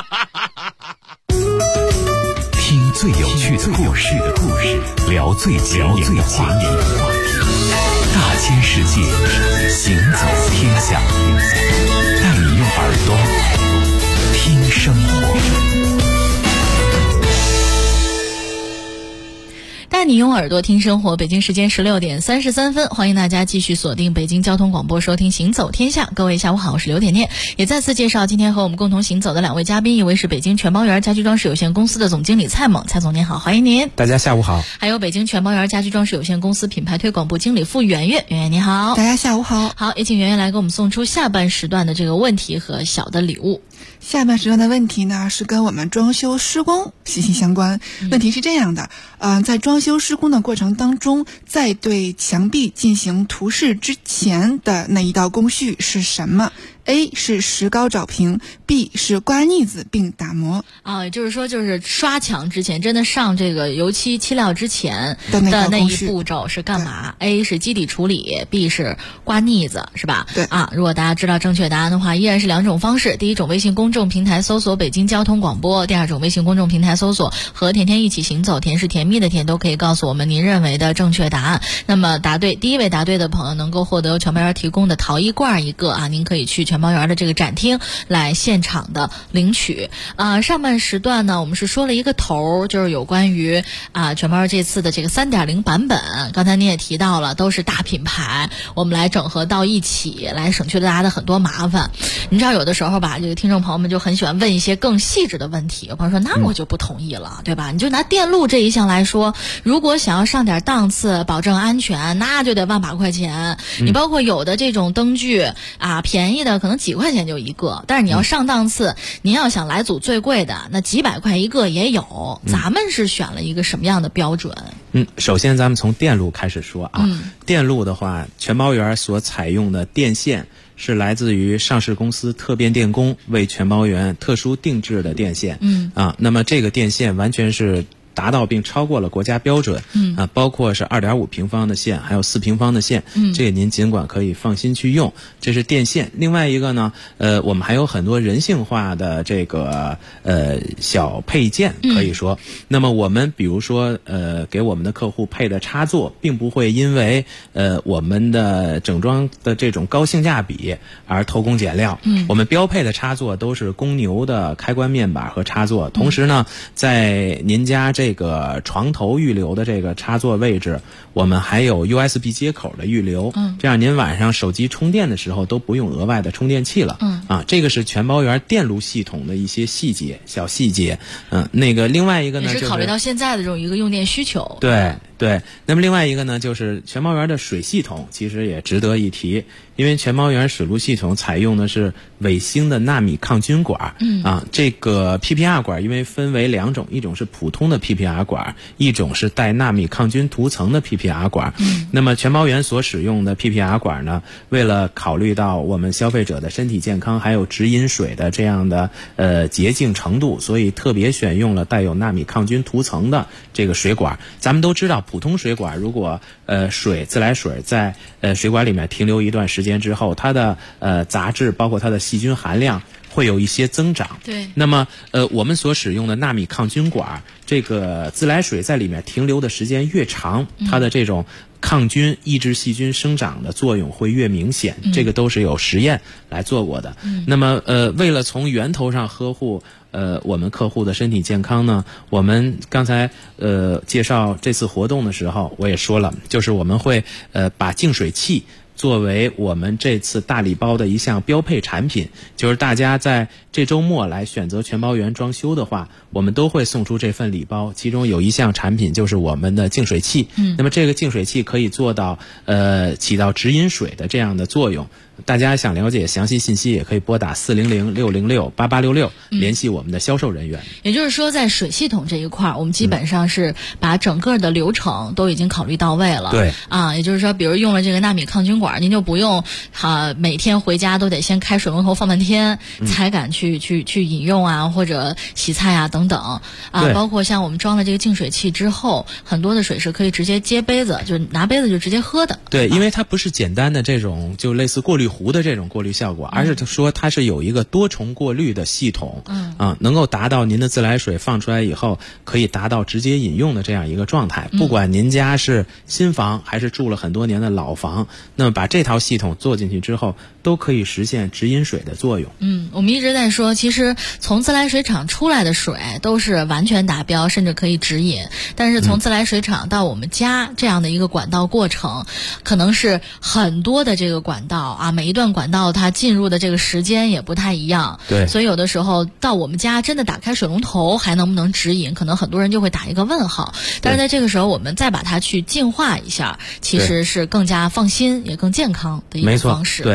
听最有趣的故事，聊最前沿的话题，大千世界，行走天下，带你用耳朵听生活。 带你用耳朵听生活。北京时间16点33分，欢迎大家继续锁定北京交通广播，收听行走天下。各位下午好，我是刘点点。也再次介绍今天和我们共同行走的两位嘉宾，一位是北京全包园家居装饰有限公司的总经理蔡猛，蔡总您好，欢迎您。 大家下午好。 还有北京全包园家居装饰有限公司品牌推广部经理傅圆圆，圆圆你好。 大家下午好。 好，也请圆圆来给我们送出下半时段的这个问题和小的礼物。 下半时段的问题呢是跟我们装修施工息息相关。问题是这样的，在装修施工的过程当中，在对墙壁进行涂饰之前的那一道工序是什么？A 是石膏找平， B 是刮腻子并打磨。 也就是说，就是刷墙之前，真的上这个油漆漆料之前的那一步骤是干嘛？ A 是基底处理， B 是刮腻子，是吧？ 对如果大家知道正确答案的话，依然是两种方式。第一种微信公众平台搜索北京交通广播，第二种微信公众平台搜索和甜甜一起行走，甜是甜蜜的甜，都可以告诉我们您认为的正确答案。那么答对，第一位答对的朋友能够获得全包园提供的陶艺罐一个您可以去全包园的这个展厅来现场的领取。上半时段呢，我们是说了一个头，就是有关于全包园这次的这个 3.0 版本。刚才您也提到了，都是大品牌，我们来整合到一起，来省去了大家的很多麻烦。你知道有的时候吧，这个听众朋友们就很喜欢问一些更细致的问题。有朋友说，那我就不同意了，对吧？你就拿电路这一项来说，如果想要上点档次，保证安全，那就得万把块钱。你包括有的这种灯具便宜的可能几块钱就一个，但是你要上档次，您要想来组最贵的，那几百块一个也有。咱们是选了一个什么样的标准？ 首先咱们从电路开始说电路的话，全包园所采用的电线是来自于上市公司特变电工为全包园特殊定制的电线。那么这个电线完全是达到并超过了国家标准。包括是 2.5 平方的线，还有4平方的线，这个您尽管可以放心去用。这是电线。另外一个呢，我们还有很多人性化的这个小配件可以说。那么我们比如说给我们的客户配的插座，并不会因为我们的整装的这种高性价比而偷工减料。我们标配的插座都是公牛的开关面板和插座。同时呢，在您家这个床头预留的这个插座位置，我们还有 USB 接口的预留，这样您晚上手机充电的时候都不用额外的充电器了。这个是全包园电路系统的一些细节，小细节。另外一个呢， 也是考虑到现在的这种一个用电需求。 对，那么另外一个呢，就是全包园的水系统其实也值得一提，因为全包园水路系统采用的是伟星的纳米抗菌管。这个 PPR 管因为分为两种，一种是普通的 PPR 管，一种是带纳米抗菌涂层的 PPR 管。那么全包园所使用的 PPR 管呢，为了考虑到我们消费者的身体健康还有直饮水的这样的洁净程度，所以特别选用了带有纳米抗菌涂层的这个水管。咱们都知道，普通水管如果自来水在水管里面停留一段时间之后，它的杂质包括它的细菌含量会有一些增长。 对。 那么我们所使用的纳米抗菌管，这个自来水在里面停留的时间越长，它的这种抗菌抑制细菌生长的作用会越明显。这个都是有实验来做过的。那么为了从源头上呵护我们客户的身体健康呢，我们刚才介绍这次活动的时候我也说了，就是我们会把净水器作为我们这次大礼包的一项标配产品，就是大家在这周末来选择全包园装修的话，我们都会送出这份礼包，其中有一项产品就是我们的净水器。那么这个净水器可以做到起到直饮水的这样的作用。大家想了解详细信息，也可以拨打400-606-8866联系我们的销售人员。 也就是说，在水系统这一块，我们基本上是把整个的流程都已经考虑到位了。 对也就是说，比如用了这个纳米抗菌管，您就不用每天回家都得先开水龙头放半天才敢去饮用或者洗菜等等包括像我们装了这个净水器之后，很多的水是可以直接接杯子，就拿杯子就直接喝的。 对，因为它不是简单的这种就类似过滤壶的这种过滤效果，而是说它是有一个多重过滤的系统。能够达到您的自来水放出来以后可以达到直接饮用的这样一个状态。不管您家是新房还是住了很多年的老房，那么把这套系统做进去之后，都可以实现直饮水的作用。 我们一直在说，其实从自来水厂出来的水都是完全达标，甚至可以直饮。但是从自来水厂到我们家这样的一个管道过程，可能是很多的这个管道每一段管道它进入的这个时间也不太一样。 对， 所以有的时候到我们家真的打开水龙头还能不能直饮，可能很多人就会打一个问号。但是在这个时候，我们再把它去净化一下，其实是更加放心也更健康的一个方式。 对。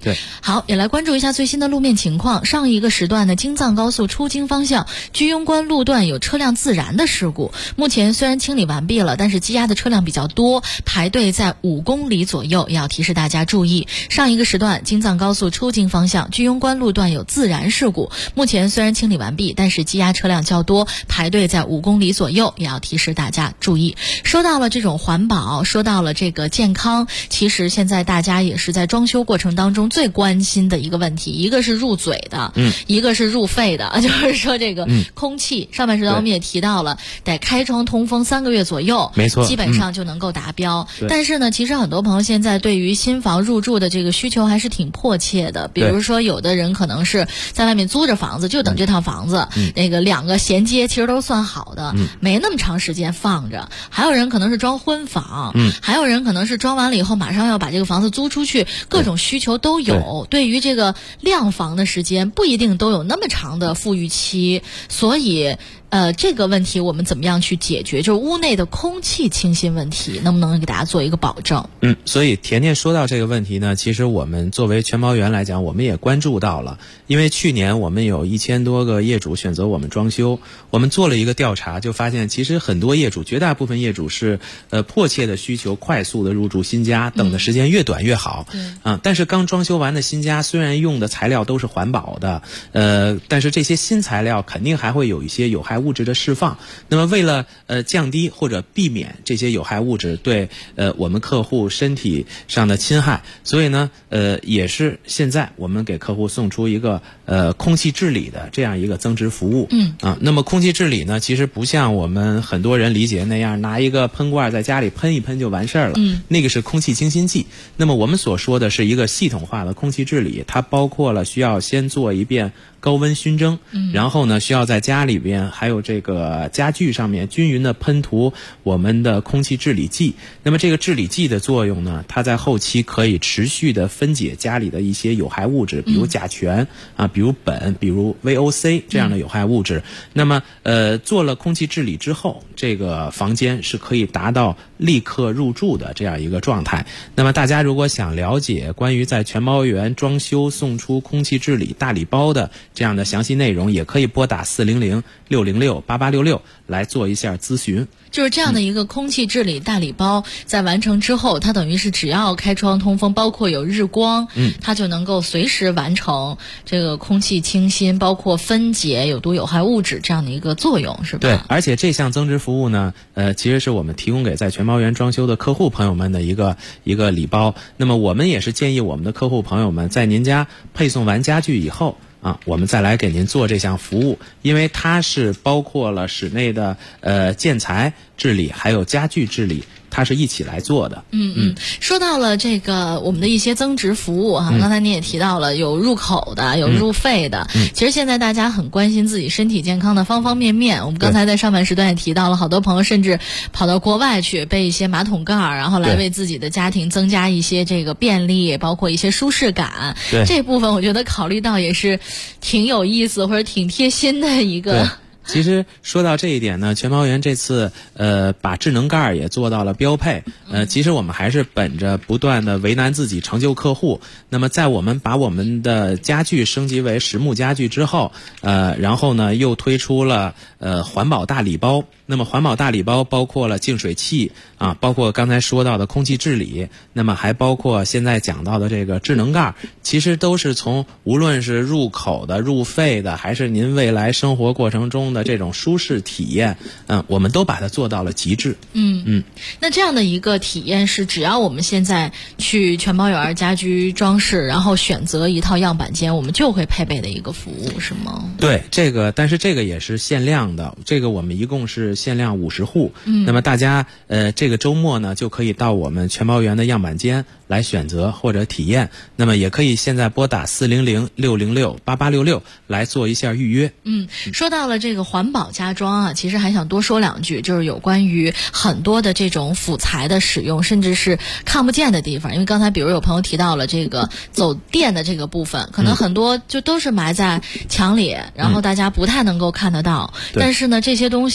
对， 好，也来关注一下最新的路面情况。上一个时段呢，京藏高速出京方向居庸关路段有车辆自燃的事故，目前虽然清理完毕了，但是积压的车辆比较多，排队在5公里左右，也要提示大家注意。上一个时段京藏高速出京方向居庸关路段有自燃事故，目前虽然清理完毕，但是积压车辆较多，排队在5公里左右，也要提示大家注意。说到了这种环保，说到了这个健康，其实现在大家也是在装修过程当中最关心的一个问题，一个是入嘴的，一个是入肺的，就是说这个空气。上半时段我们也提到了，得开窗通风3个月左右， 没错， 基本上就能够达标。但是呢，其实很多朋友现在对于新房入住的这个需求还是挺迫切的。比如说，有的人可能是在外面租着房子，就等这套房子，那个2个衔接其实都算好的，没那么长时间放着。还有人可能是装婚房，还有人可能是装完了以后马上要把这个房子租出去，各种需求都有。对于这个晾房的时间不一定都有那么长的富裕期，所以这个问题我们怎么样去解决？就是屋内的空气清新问题，能不能给大家做一个保证？ 所以甜甜说到这个问题呢，其实我们作为全毛园来讲，我们也关注到了。因为去年我们有1000多个业主选择我们装修，我们做了一个调查，就发现其实很多业主，绝大部分业主是迫切的需求快速的入住新家，等的时间越短越好。但是刚装修完的新家虽然用的材料都是环保的，但是这些新材料肯定还会有一些有害物质的释放。那么为了降低或者避免这些有害物质对我们客户身体上的侵害，所以呢也是现在我们给客户送出一个空气治理的这样一个增值服务。那么空气治理呢，其实不像我们很多人理解那样拿一个喷罐在家里喷一喷就完事儿了，那个是空气清新剂。那么我们所说的是一个系统化的空气治理，它包括了需要先做一遍高温熏蒸，然后呢需要在家里边还有这个家具上面均匀的喷涂我们的空气治理剂。那么这个治理剂的作用呢，它在后期可以持续的分解家里的一些有害物质，比如甲醛比如苯，比如 VOC 这样的有害物质。那么做了空气治理之后，这个房间是可以达到立刻入住的这样一个状态。那么大家如果想了解关于在全毛园装修送出空气治理大礼包的这样的详细内容，也可以拨打400-606-8866来做一下咨询。 就是这样的一个空气治理大礼包，在完成之后，它等于是只要开窗通风，包括有日光，它就能够随时完成这个空气清新，包括分解有毒有害物质这样的一个作用，是吧？ 对，而且这项增值服务呢，其实是我们提供给在全毛园装修的客户朋友们的一个礼包。那么我们也是建议我们的客户朋友们，在您家配送完家具以后我们再来给您做这项服务，因为它是包括了室内的建材治理还有家具治理，它是一起来做的。 说到了这个我们的一些增值服务刚才您也提到了有入口的，有入肺的。其实现在大家很关心自己身体健康的方方面面。我们刚才在上半时段也提到了，好多朋友甚至跑到国外去备一些马桶盖，然后来为自己的家庭增加一些这个便利，包括一些舒适感。这部分我觉得考虑到也是挺有意思或者挺贴心的一个。 其实说到这一点呢，全毛园这次把智能盖也做到了标配。其实我们还是本着不断的为难自己成就客户。那么在我们把我们的家具升级为实木家具之后，然后呢又推出了环保大礼包。那么环保大礼包包括了净水器包括刚才说到的空气治理，那么还包括现在讲到的这个智能盖，其实都是从无论是入口的、入肺的，还是您未来生活过程中的这种舒适体验，我们都把它做到了极致。 那这样的一个体验是只要我们现在去全毛园家居装饰，然后选择一套样板间，我们就会配备的一个服务，是吗？ 对，这个但是这个也是限量的，这个我们一共是限量50户。那么大家这个周末呢就可以到我们全毛园的样板间来选择或者体验。那么也可以现在拨打400-606-8866来做一下预约。 说到了这个环保家装其实还想多说两句，就是有关于很多的这种辅材的使用，甚至是看不见的地方。因为刚才比如有朋友提到了这个走电的这个部分，可能很多就都是埋在墙里，然后大家不太能够看得到。但是呢，这些东西确实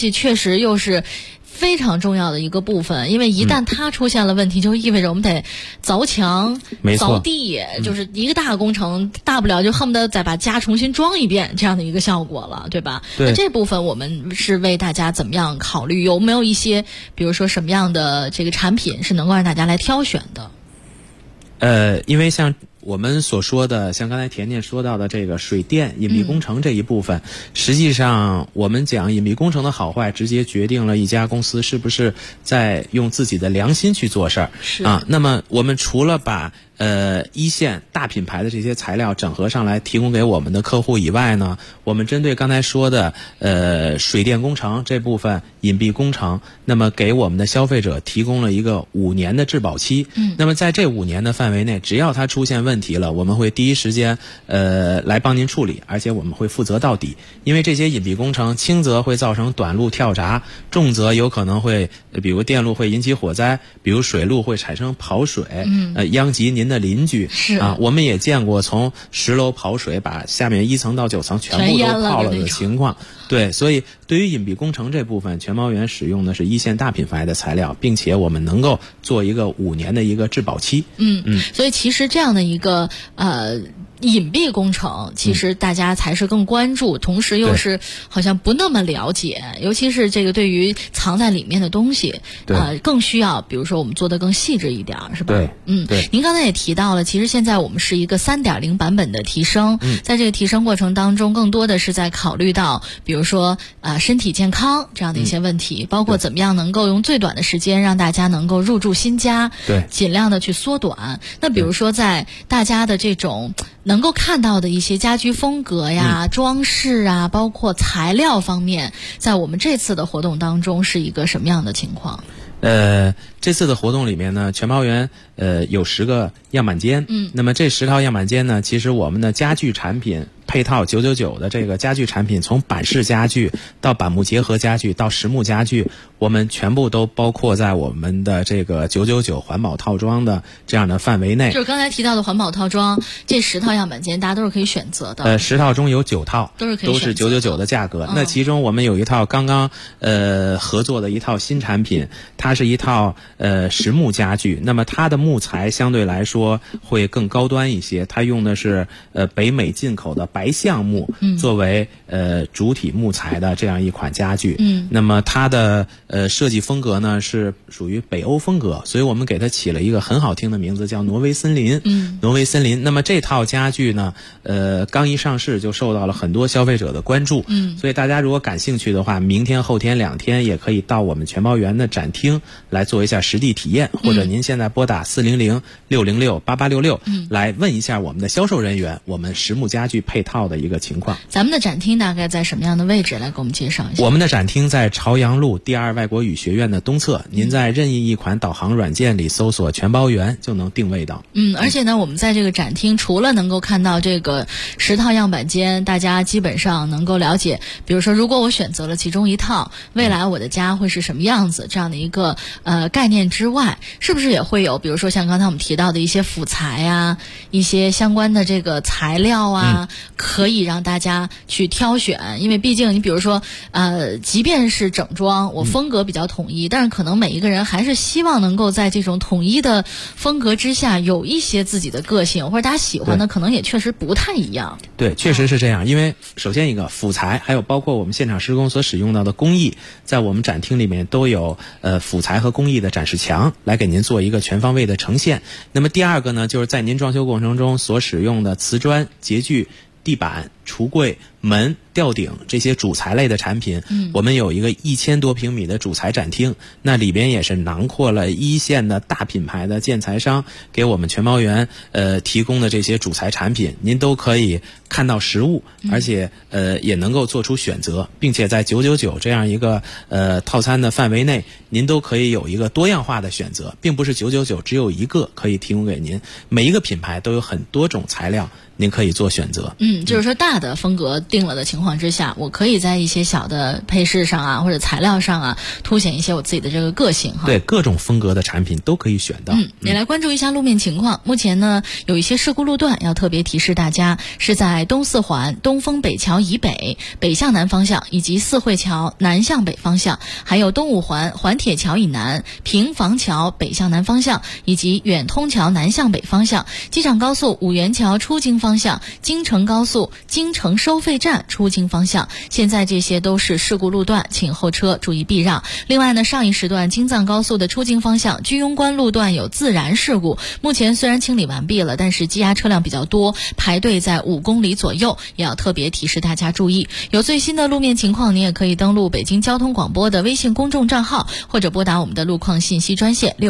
实又是非常重要的一个部分，因为一旦它出现了问题，就意味着我们得凿墙、凿地，就是一个大工程，大不了就恨不得再把家重新装一遍这样的一个效果了，对吧？ 对。 那这部分我们是为大家怎么样考虑？有没有一些，比如说什么样的这个产品是能够让大家来挑选的？ 因为像我们所说的，像刚才甜甜说到的这个水电隐蔽工程这一部分，实际上我们讲隐蔽工程的好坏，直接决定了一家公司是不是在用自己的良心去做事儿。 是啊，那么我们除了把一线大品牌的这些材料整合上来提供给我们的客户以外呢，我们针对刚才说的水电工程这部分隐蔽工程，那么给我们的消费者提供了一个5年的质保期。那么在这5年的范围内，只要它出现问题了，我们会第一时间来帮您处理，而且我们会负责到底。因为这些隐蔽工程轻则会造成短路跳闸，重则有可能会比如电路会引起火灾，比如水路会产生跑水，殃及您的邻居。 是啊，我们也见过从10楼跑水把下面1层到9层全部都泡了的情况。对，所以对于隐蔽工程这部分，全猫园使用的是一线大品牌的材料，并且我们能够做一个5年的一个质保期。 所以其实这样的一个隐蔽工程，其实大家才是更关注，同时又是好像不那么了解，尤其是这个对于藏在里面的东西，更需要，比如说我们做得更细致一点，是吧？ 对，对。 您刚才也提到了，其实现在我们是一个3.0版本的提升，在这个提升过程当中，更多的是在考虑到，比如说身体健康这样的一些问题，包括怎么样能够用最短的时间让大家能够入住新家， 对， 尽量的去缩短。那比如说在大家的这种能够看到的一些家居风格呀、装饰啊，包括材料方面，在我们这次的活动当中是一个什么样的情况？ 这次的活动里面呢，全猫园有10个样板间。那么这10套样板间呢，其实我们的家具产品配套999的这个家具产品，从板式家具到板木结合家具到实木家具，我们全部都包括在我们的这个999环保套装的这样的范围内。 就是刚才提到的环保套装，这10套样板间大家都是可以选择的。 10套中有9套都是可以选择的， 都是999的价格。那其中我们有一套刚刚合作的一套新产品，它是一套实木家具，那么它的木材相对来说会更高端一些，它用的是北美进口的白橡木作为主体木材的这样一款家具。那么它的设计风格呢是属于北欧风格，所以我们给它起了一个很好听的名字，叫挪威森林。挪威森林。那么这套家具呢刚一上市就受到了很多消费者的关注。所以大家如果感兴趣的话，明天后天2天也可以到我们全猫园的展厅来做一下实地体验，或者您现在拨打400-606-8866来问一下我们的销售人员我们实木家具配套的一个情况。 咱们的展厅大概在什么样的位置？来给我们介绍一下。 我们的展厅在朝阳路第2外国语学院的东侧，您在任意一款导航软件里搜索全包园就能定位到。 而且呢，我们在这个展厅除了能够看到这个10套样板间，大家基本上能够了解，比如说如果我选择了其中一套，未来我的家会是什么样子，这样的一个概念之外，是不是也会有比如说像刚才我们提到的一些辅材啊，一些相关的这个材料啊，可以让大家去挑选？因为毕竟你比如说即便是整装我风格比较统一，但是可能每一个人还是希望能够在这种统一的风格之下有一些自己的个性，或者大家喜欢的可能也确实不太一样。 对，确实是这样。因为首先一个辅材，还有包括我们现场施工所使用到的工艺，在我们展厅里面都有辅材和工艺的展示墙，来给您做一个全方位的呈现。那么第二个呢，就是在您装修过程中所使用的瓷砖、洁具、地板、橱柜、门、吊顶这些主材类的产品，我们有一个1000多平米的主材展厅，那里边也是囊括了一线的大品牌的建材商给我们全猫园提供的这些主材产品，您都可以看到实物，而且也能够做出选择，并且在999这样一个套餐的范围内，您都可以有一个多样化的选择，并不是999只有一个可以提供给您，每一个品牌都有很多种材料您可以做选择。 就是说大大的风格定了的情况之下，我可以在一些小的配饰上啊或者材料上啊凸显一些我自己的这个个性哈。 对，各种风格的产品都可以选到。 也来关注一下路面情况。目前呢，有一些事故路段要特别提示大家，是在东四环东风北桥以北北向南方向，以及四惠桥南向北方向，还有东五环环铁桥以南平房桥北向南方向，以及远通桥南向北方向，机场高速五原桥出京方向，京承高速京承收费站出京方向。现在这些都是事故路段，请后车注意避让。另外呢，上一时段京藏高速的出京方向居庸关路段有自燃事故，目前虽然清理完毕了，但是积压车辆比较多，排队在5公里左右，也要特别提示大家注意。有最新的路面情况，你也可以登录北京交通广播的微信公众账号，或者拨打我们的路况信息专线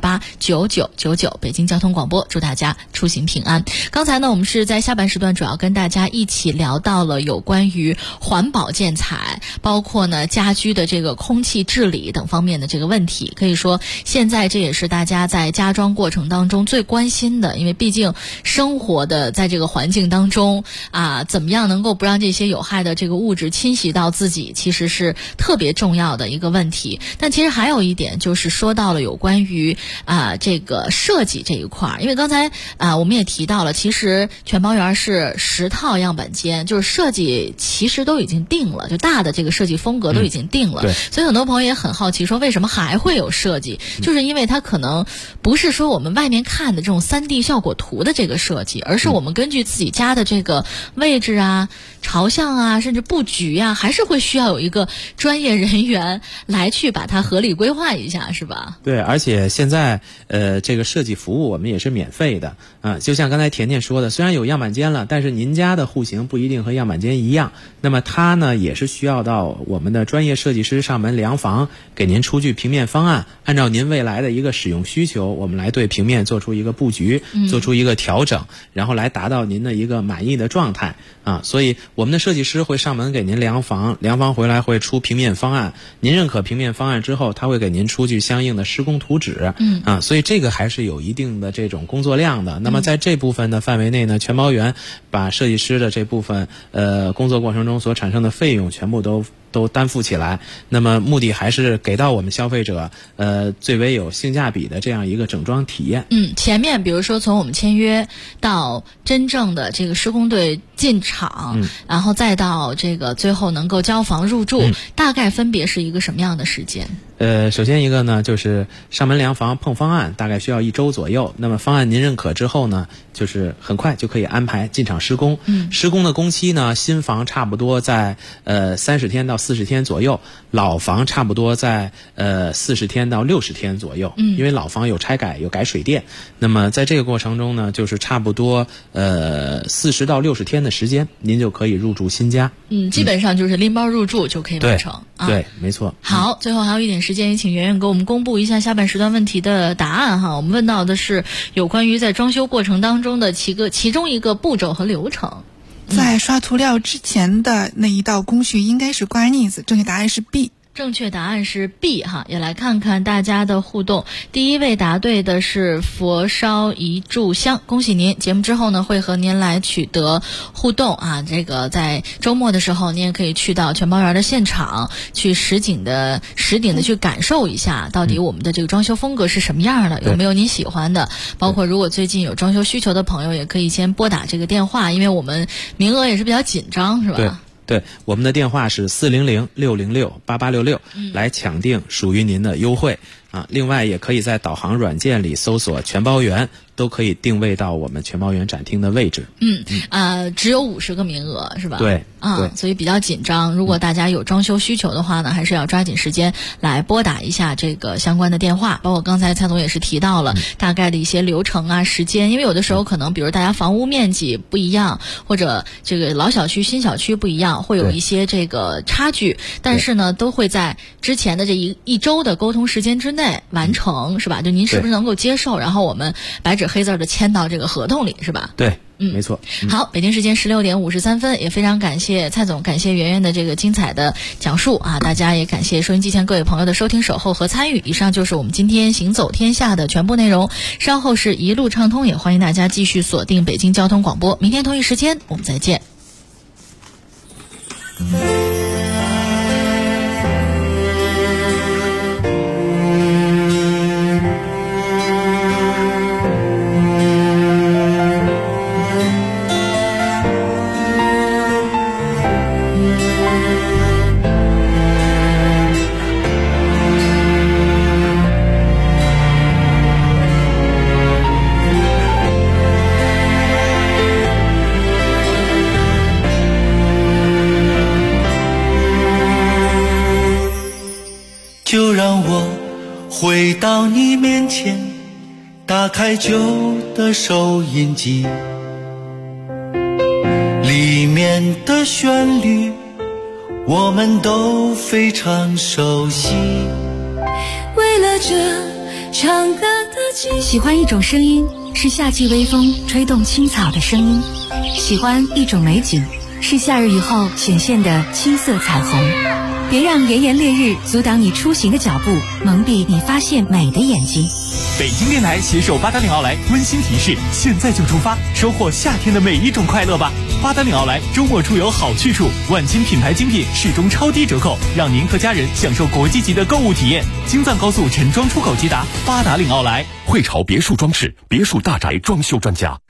65289999，北京交通广播，祝大家出行平安。刚才呢，我们是在下半时段主要跟大家一起聊到了有关于环保建材，包括呢家居的这个空气治理等方面的这个问题。可以说现在这也是大家在家装过程当中最关心的，因为毕竟生活的在这个环境当中啊，怎么样能够不让这些有害的这个物质侵袭到自己，其实是特别重要的一个问题。但其实还有一点就是说到了有关于这个设计这一块，因为刚才我们也提到了，其实全包园是10套样板间，就是设计其实都已经定了，就大的这个设计风格都已经定了。所以很多朋友也很好奇说为什么还会有设计，就是因为它可能不是说我们外面看的这种3D 效果图的这个设计，而是我们根据自己家的这个位置啊、朝向啊，甚至布局啊，还是会需要有一个专业人员来去把它合理规划一下，是吧？ 对，而且现在这个设计服务我们也是免费的啊。就像刚才甜甜说的，虽然有样板间了，但是您家的户型不一定和样板间一样，那么它呢也是需要到我们的专业设计师上门量房，给您出具平面方案，按照您未来的一个使用需求，我们来对平面做出一个布局，做出一个调整，然后来达到您的一个满意的状态啊。所以我们的设计师会上门给您量房，量房回来会出平面方案，您认可平面方案之后，他会给您出具相应的施工图纸所以这个还是有一定的这种工作量的。那么在这部分的范围内呢，全包园把设计师的这部分工作过程中所产生的费用全部都担负起来，那么目的还是给到我们消费者最为有性价比的这样一个整装体验。 前面比如说从我们签约到真正的这个施工队进场，然后再到这个最后能够交房入住，大概分别是一个什么样的时间？ 首先一个呢，就是上门量房碰方案，大概需要1周左右。那么方案您认可之后呢，就是很快就可以安排进场施工。施工的工期呢，新房差不多在30天到40天左右，老房差不多在40天到60天左右。因为老房有拆改，有改水电。那么在这个过程中呢，就是差不多40到60天的时间，您就可以入住新家。 基本上就是拎包入住就可以完成。 对，没错。 好，最后还有一点时间，也请圆圆给我们公布一下下半时段问题的答案哈。我们问到的是有关于在装修过程当中的其中一个步骤和流程。 在刷涂料之前的那一道工序应该是刮腻子，正确答案是 B。 正确答案是 B 哈，也来看看大家的互动。第一位答对的是佛烧一炷香，恭喜您！节目之后呢，会和您来取得互动啊。这个在周末的时候，您也可以去到全包园的现场，去实景的去感受一下，到底我们的这个装修风格是什么样的，有没有您喜欢的？包括如果最近有装修需求的朋友，也可以先拨打这个电话，因为我们名额也是比较紧张，是吧？ 对，我们的电话是400-606-8866，来抢定属于您的优惠啊。另外，也可以在导航软件里搜索全包园，都可以定位到我们全包园展厅的位置。 只有50个名额是吧？ 对， 所以比较紧张。如果大家有装修需求的话呢，还是要抓紧时间来拨打一下这个相关的电话。包括刚才蔡总也是提到了大概的一些流程啊、时间，因为有的时候可能比如大家房屋面积不一样，或者这个老小区、新小区不一样，会有一些这个差距，但是呢，都会在之前的这一周的沟通时间之内完成，是吧？就您是不是能够接受，然后我们白纸黑字的签到这个合同里，是吧？ 对。没错。 好，北京时间16点53分，也非常感谢蔡总，感谢圆圆的这个精彩的讲述啊！大家也感谢收音机前各位朋友的收听、守候和参与。以上就是我们今天行走天下的全部内容。稍后是一路畅通，也欢迎大家继续锁定北京交通广播。明天同一时间我们再见。 就让我回到你面前，打开旧的收音机，里面的旋律我们都非常熟悉。 为了这唱歌的机，喜欢一种声音，是夏季微风吹动青草的声音；喜欢一种美景，是夏日雨后显现的青色彩虹。别让炎炎烈日阻挡你出行的脚步，蒙蔽你发现美的眼睛。 北京电台携手八达岭奥莱温馨提示：现在就出发，收获夏天的每一种快乐吧！八达岭奥莱周末出游好去处，万金品牌精品始终超低折扣，让您和家人享受国际级的购物体验。京藏高速陈庄出口直达八达岭奥莱。 汇潮别墅装饰别墅大宅装修专家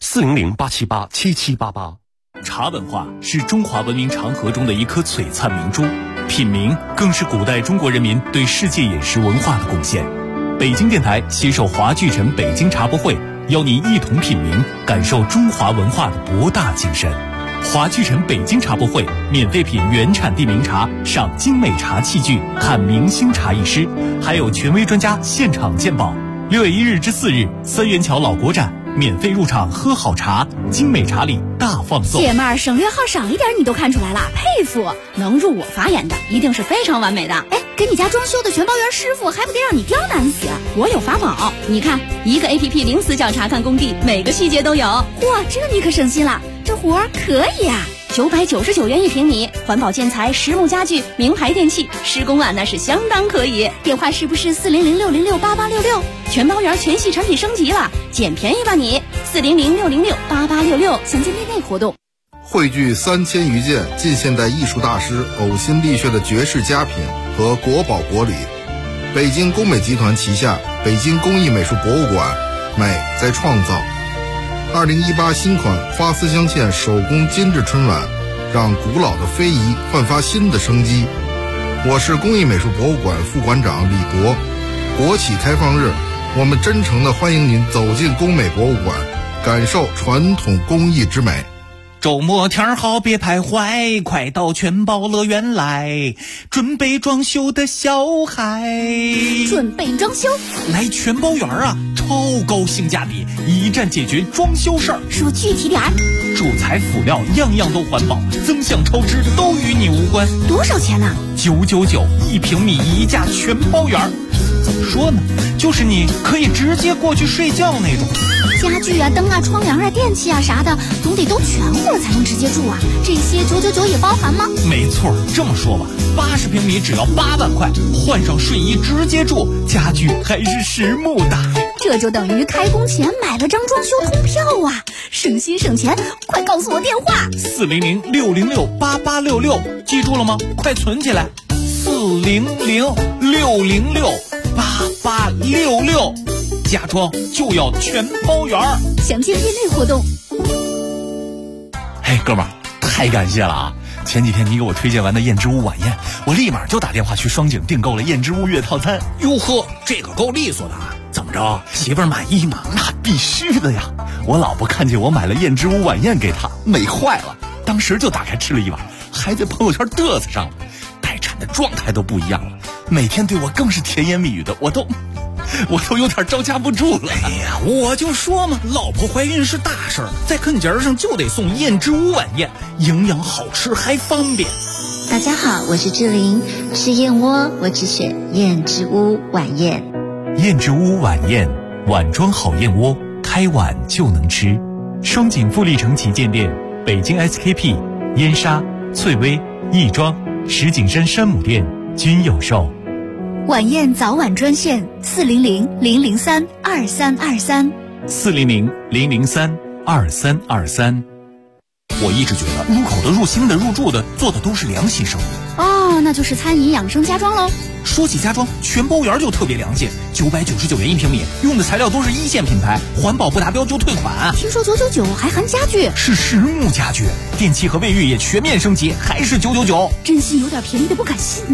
，400-878-7788。 茶文化是中华文明长河中的一颗璀璨明珠，品茗更是古代中国人民对世界饮食文化的贡献。北京电台携手华聚城北京茶博会，邀您一同品茗，感受中华文化的博大精深。华聚城北京茶博会，免费品原产地名茶，赏精美茶器具，看明星茶艺师，还有权威专家现场鉴宝。6月1日至4日，三元桥老国展，免费入场喝好茶，精美茶礼大放送。 姐妹儿，省略号少一点你都看出来了，佩服！能入我法眼的，一定是非常完美的。哎，给你家装修的全包员师傅，还不得让你刁难死？我有法宝，你看，一个 APP 零死角查看工地，每个细节都有。嚯，这你可省心了，这活儿可以啊！999元1平米，环保建材、实木家具、名牌电器，施工啊那是相当可以。电话是不是400-606-8866？全包圆全系产品升级了，捡便宜吧你！400-606-8866，详见店内活动。 汇聚3000余件近现代艺术大师呕心沥血的绝世佳品和国宝国礼，北京工美集团旗下北京工艺美术博物馆，美在创造。2018新款花丝镶嵌手工精致春晚，让古老的非遗焕发新的生机。我是工艺美术博物馆副馆长李国。国企开放日，我们真诚地欢迎您走进工美博物馆，感受传统工艺之美。 周末天好别徘徊，快到全包乐园来，准备装修的小孩。 准备装修来全包园啊，超高性价比，一站解决装修事儿。 说具体点儿。 主材辅料样样都环保，增项超支都与你无关。 多少钱呢 ？9991平米一价全包园。怎么说呢，就是你可以直接过去睡觉那种。 家具啊、灯啊、窗帘啊、电器啊啥的，总得都全乎了才能直接住啊。这些999也包含吗？ 没错，这么说吧，80平米只要8万块，换上睡衣直接住，家具还是实木的。 这就等于开工前买了张装修通票啊，省心省钱！快告诉我电话 ：400-606-8866，记住了吗？快存起来，400-606-8866，家装就要全包圆。 详见店内活动。 嘿，哥们儿，太感谢了啊！前几天你给我推荐完的燕之屋晚宴，我立马就打电话去双井订购了燕之屋月套餐。 哟呵，这个够利索的啊！怎么着，媳妇儿满意吗？ 那必须的呀！我老婆看见我买了燕之屋晚宴给她，美坏了，当时就打开吃了一碗，还在朋友圈嘚瑟上了。待产的状态都不一样了，每天对我更是甜言蜜语的，我都有点招架不住了。 哎呀，我就说嘛，老婆怀孕是大事儿，在跟节上就得送燕之屋晚宴，营养好吃还方便。 大家好，我是志玲，吃燕窝我只选燕之屋晚宴。 燕之屋晚宴，碗装好燕窝，开碗就能吃。双井富力城旗舰店、北京 SKP、燕莎、翠微、亦庄、石景山山姆店均有售。 晚宴早晚专线400-003-2323。 400-003-2323。 我一直觉得入口的、入心的、入住的做的都是良心生意。 哦，那就是餐饮养生家装喽。 说起家装，全包园就特别良心，999元1平米，用的材料都是1线品牌，环保不达标就退款。 听说999还含家具， 是实木家具，电器和卫浴也全面升级，还是999， 真心有点便宜的不敢信。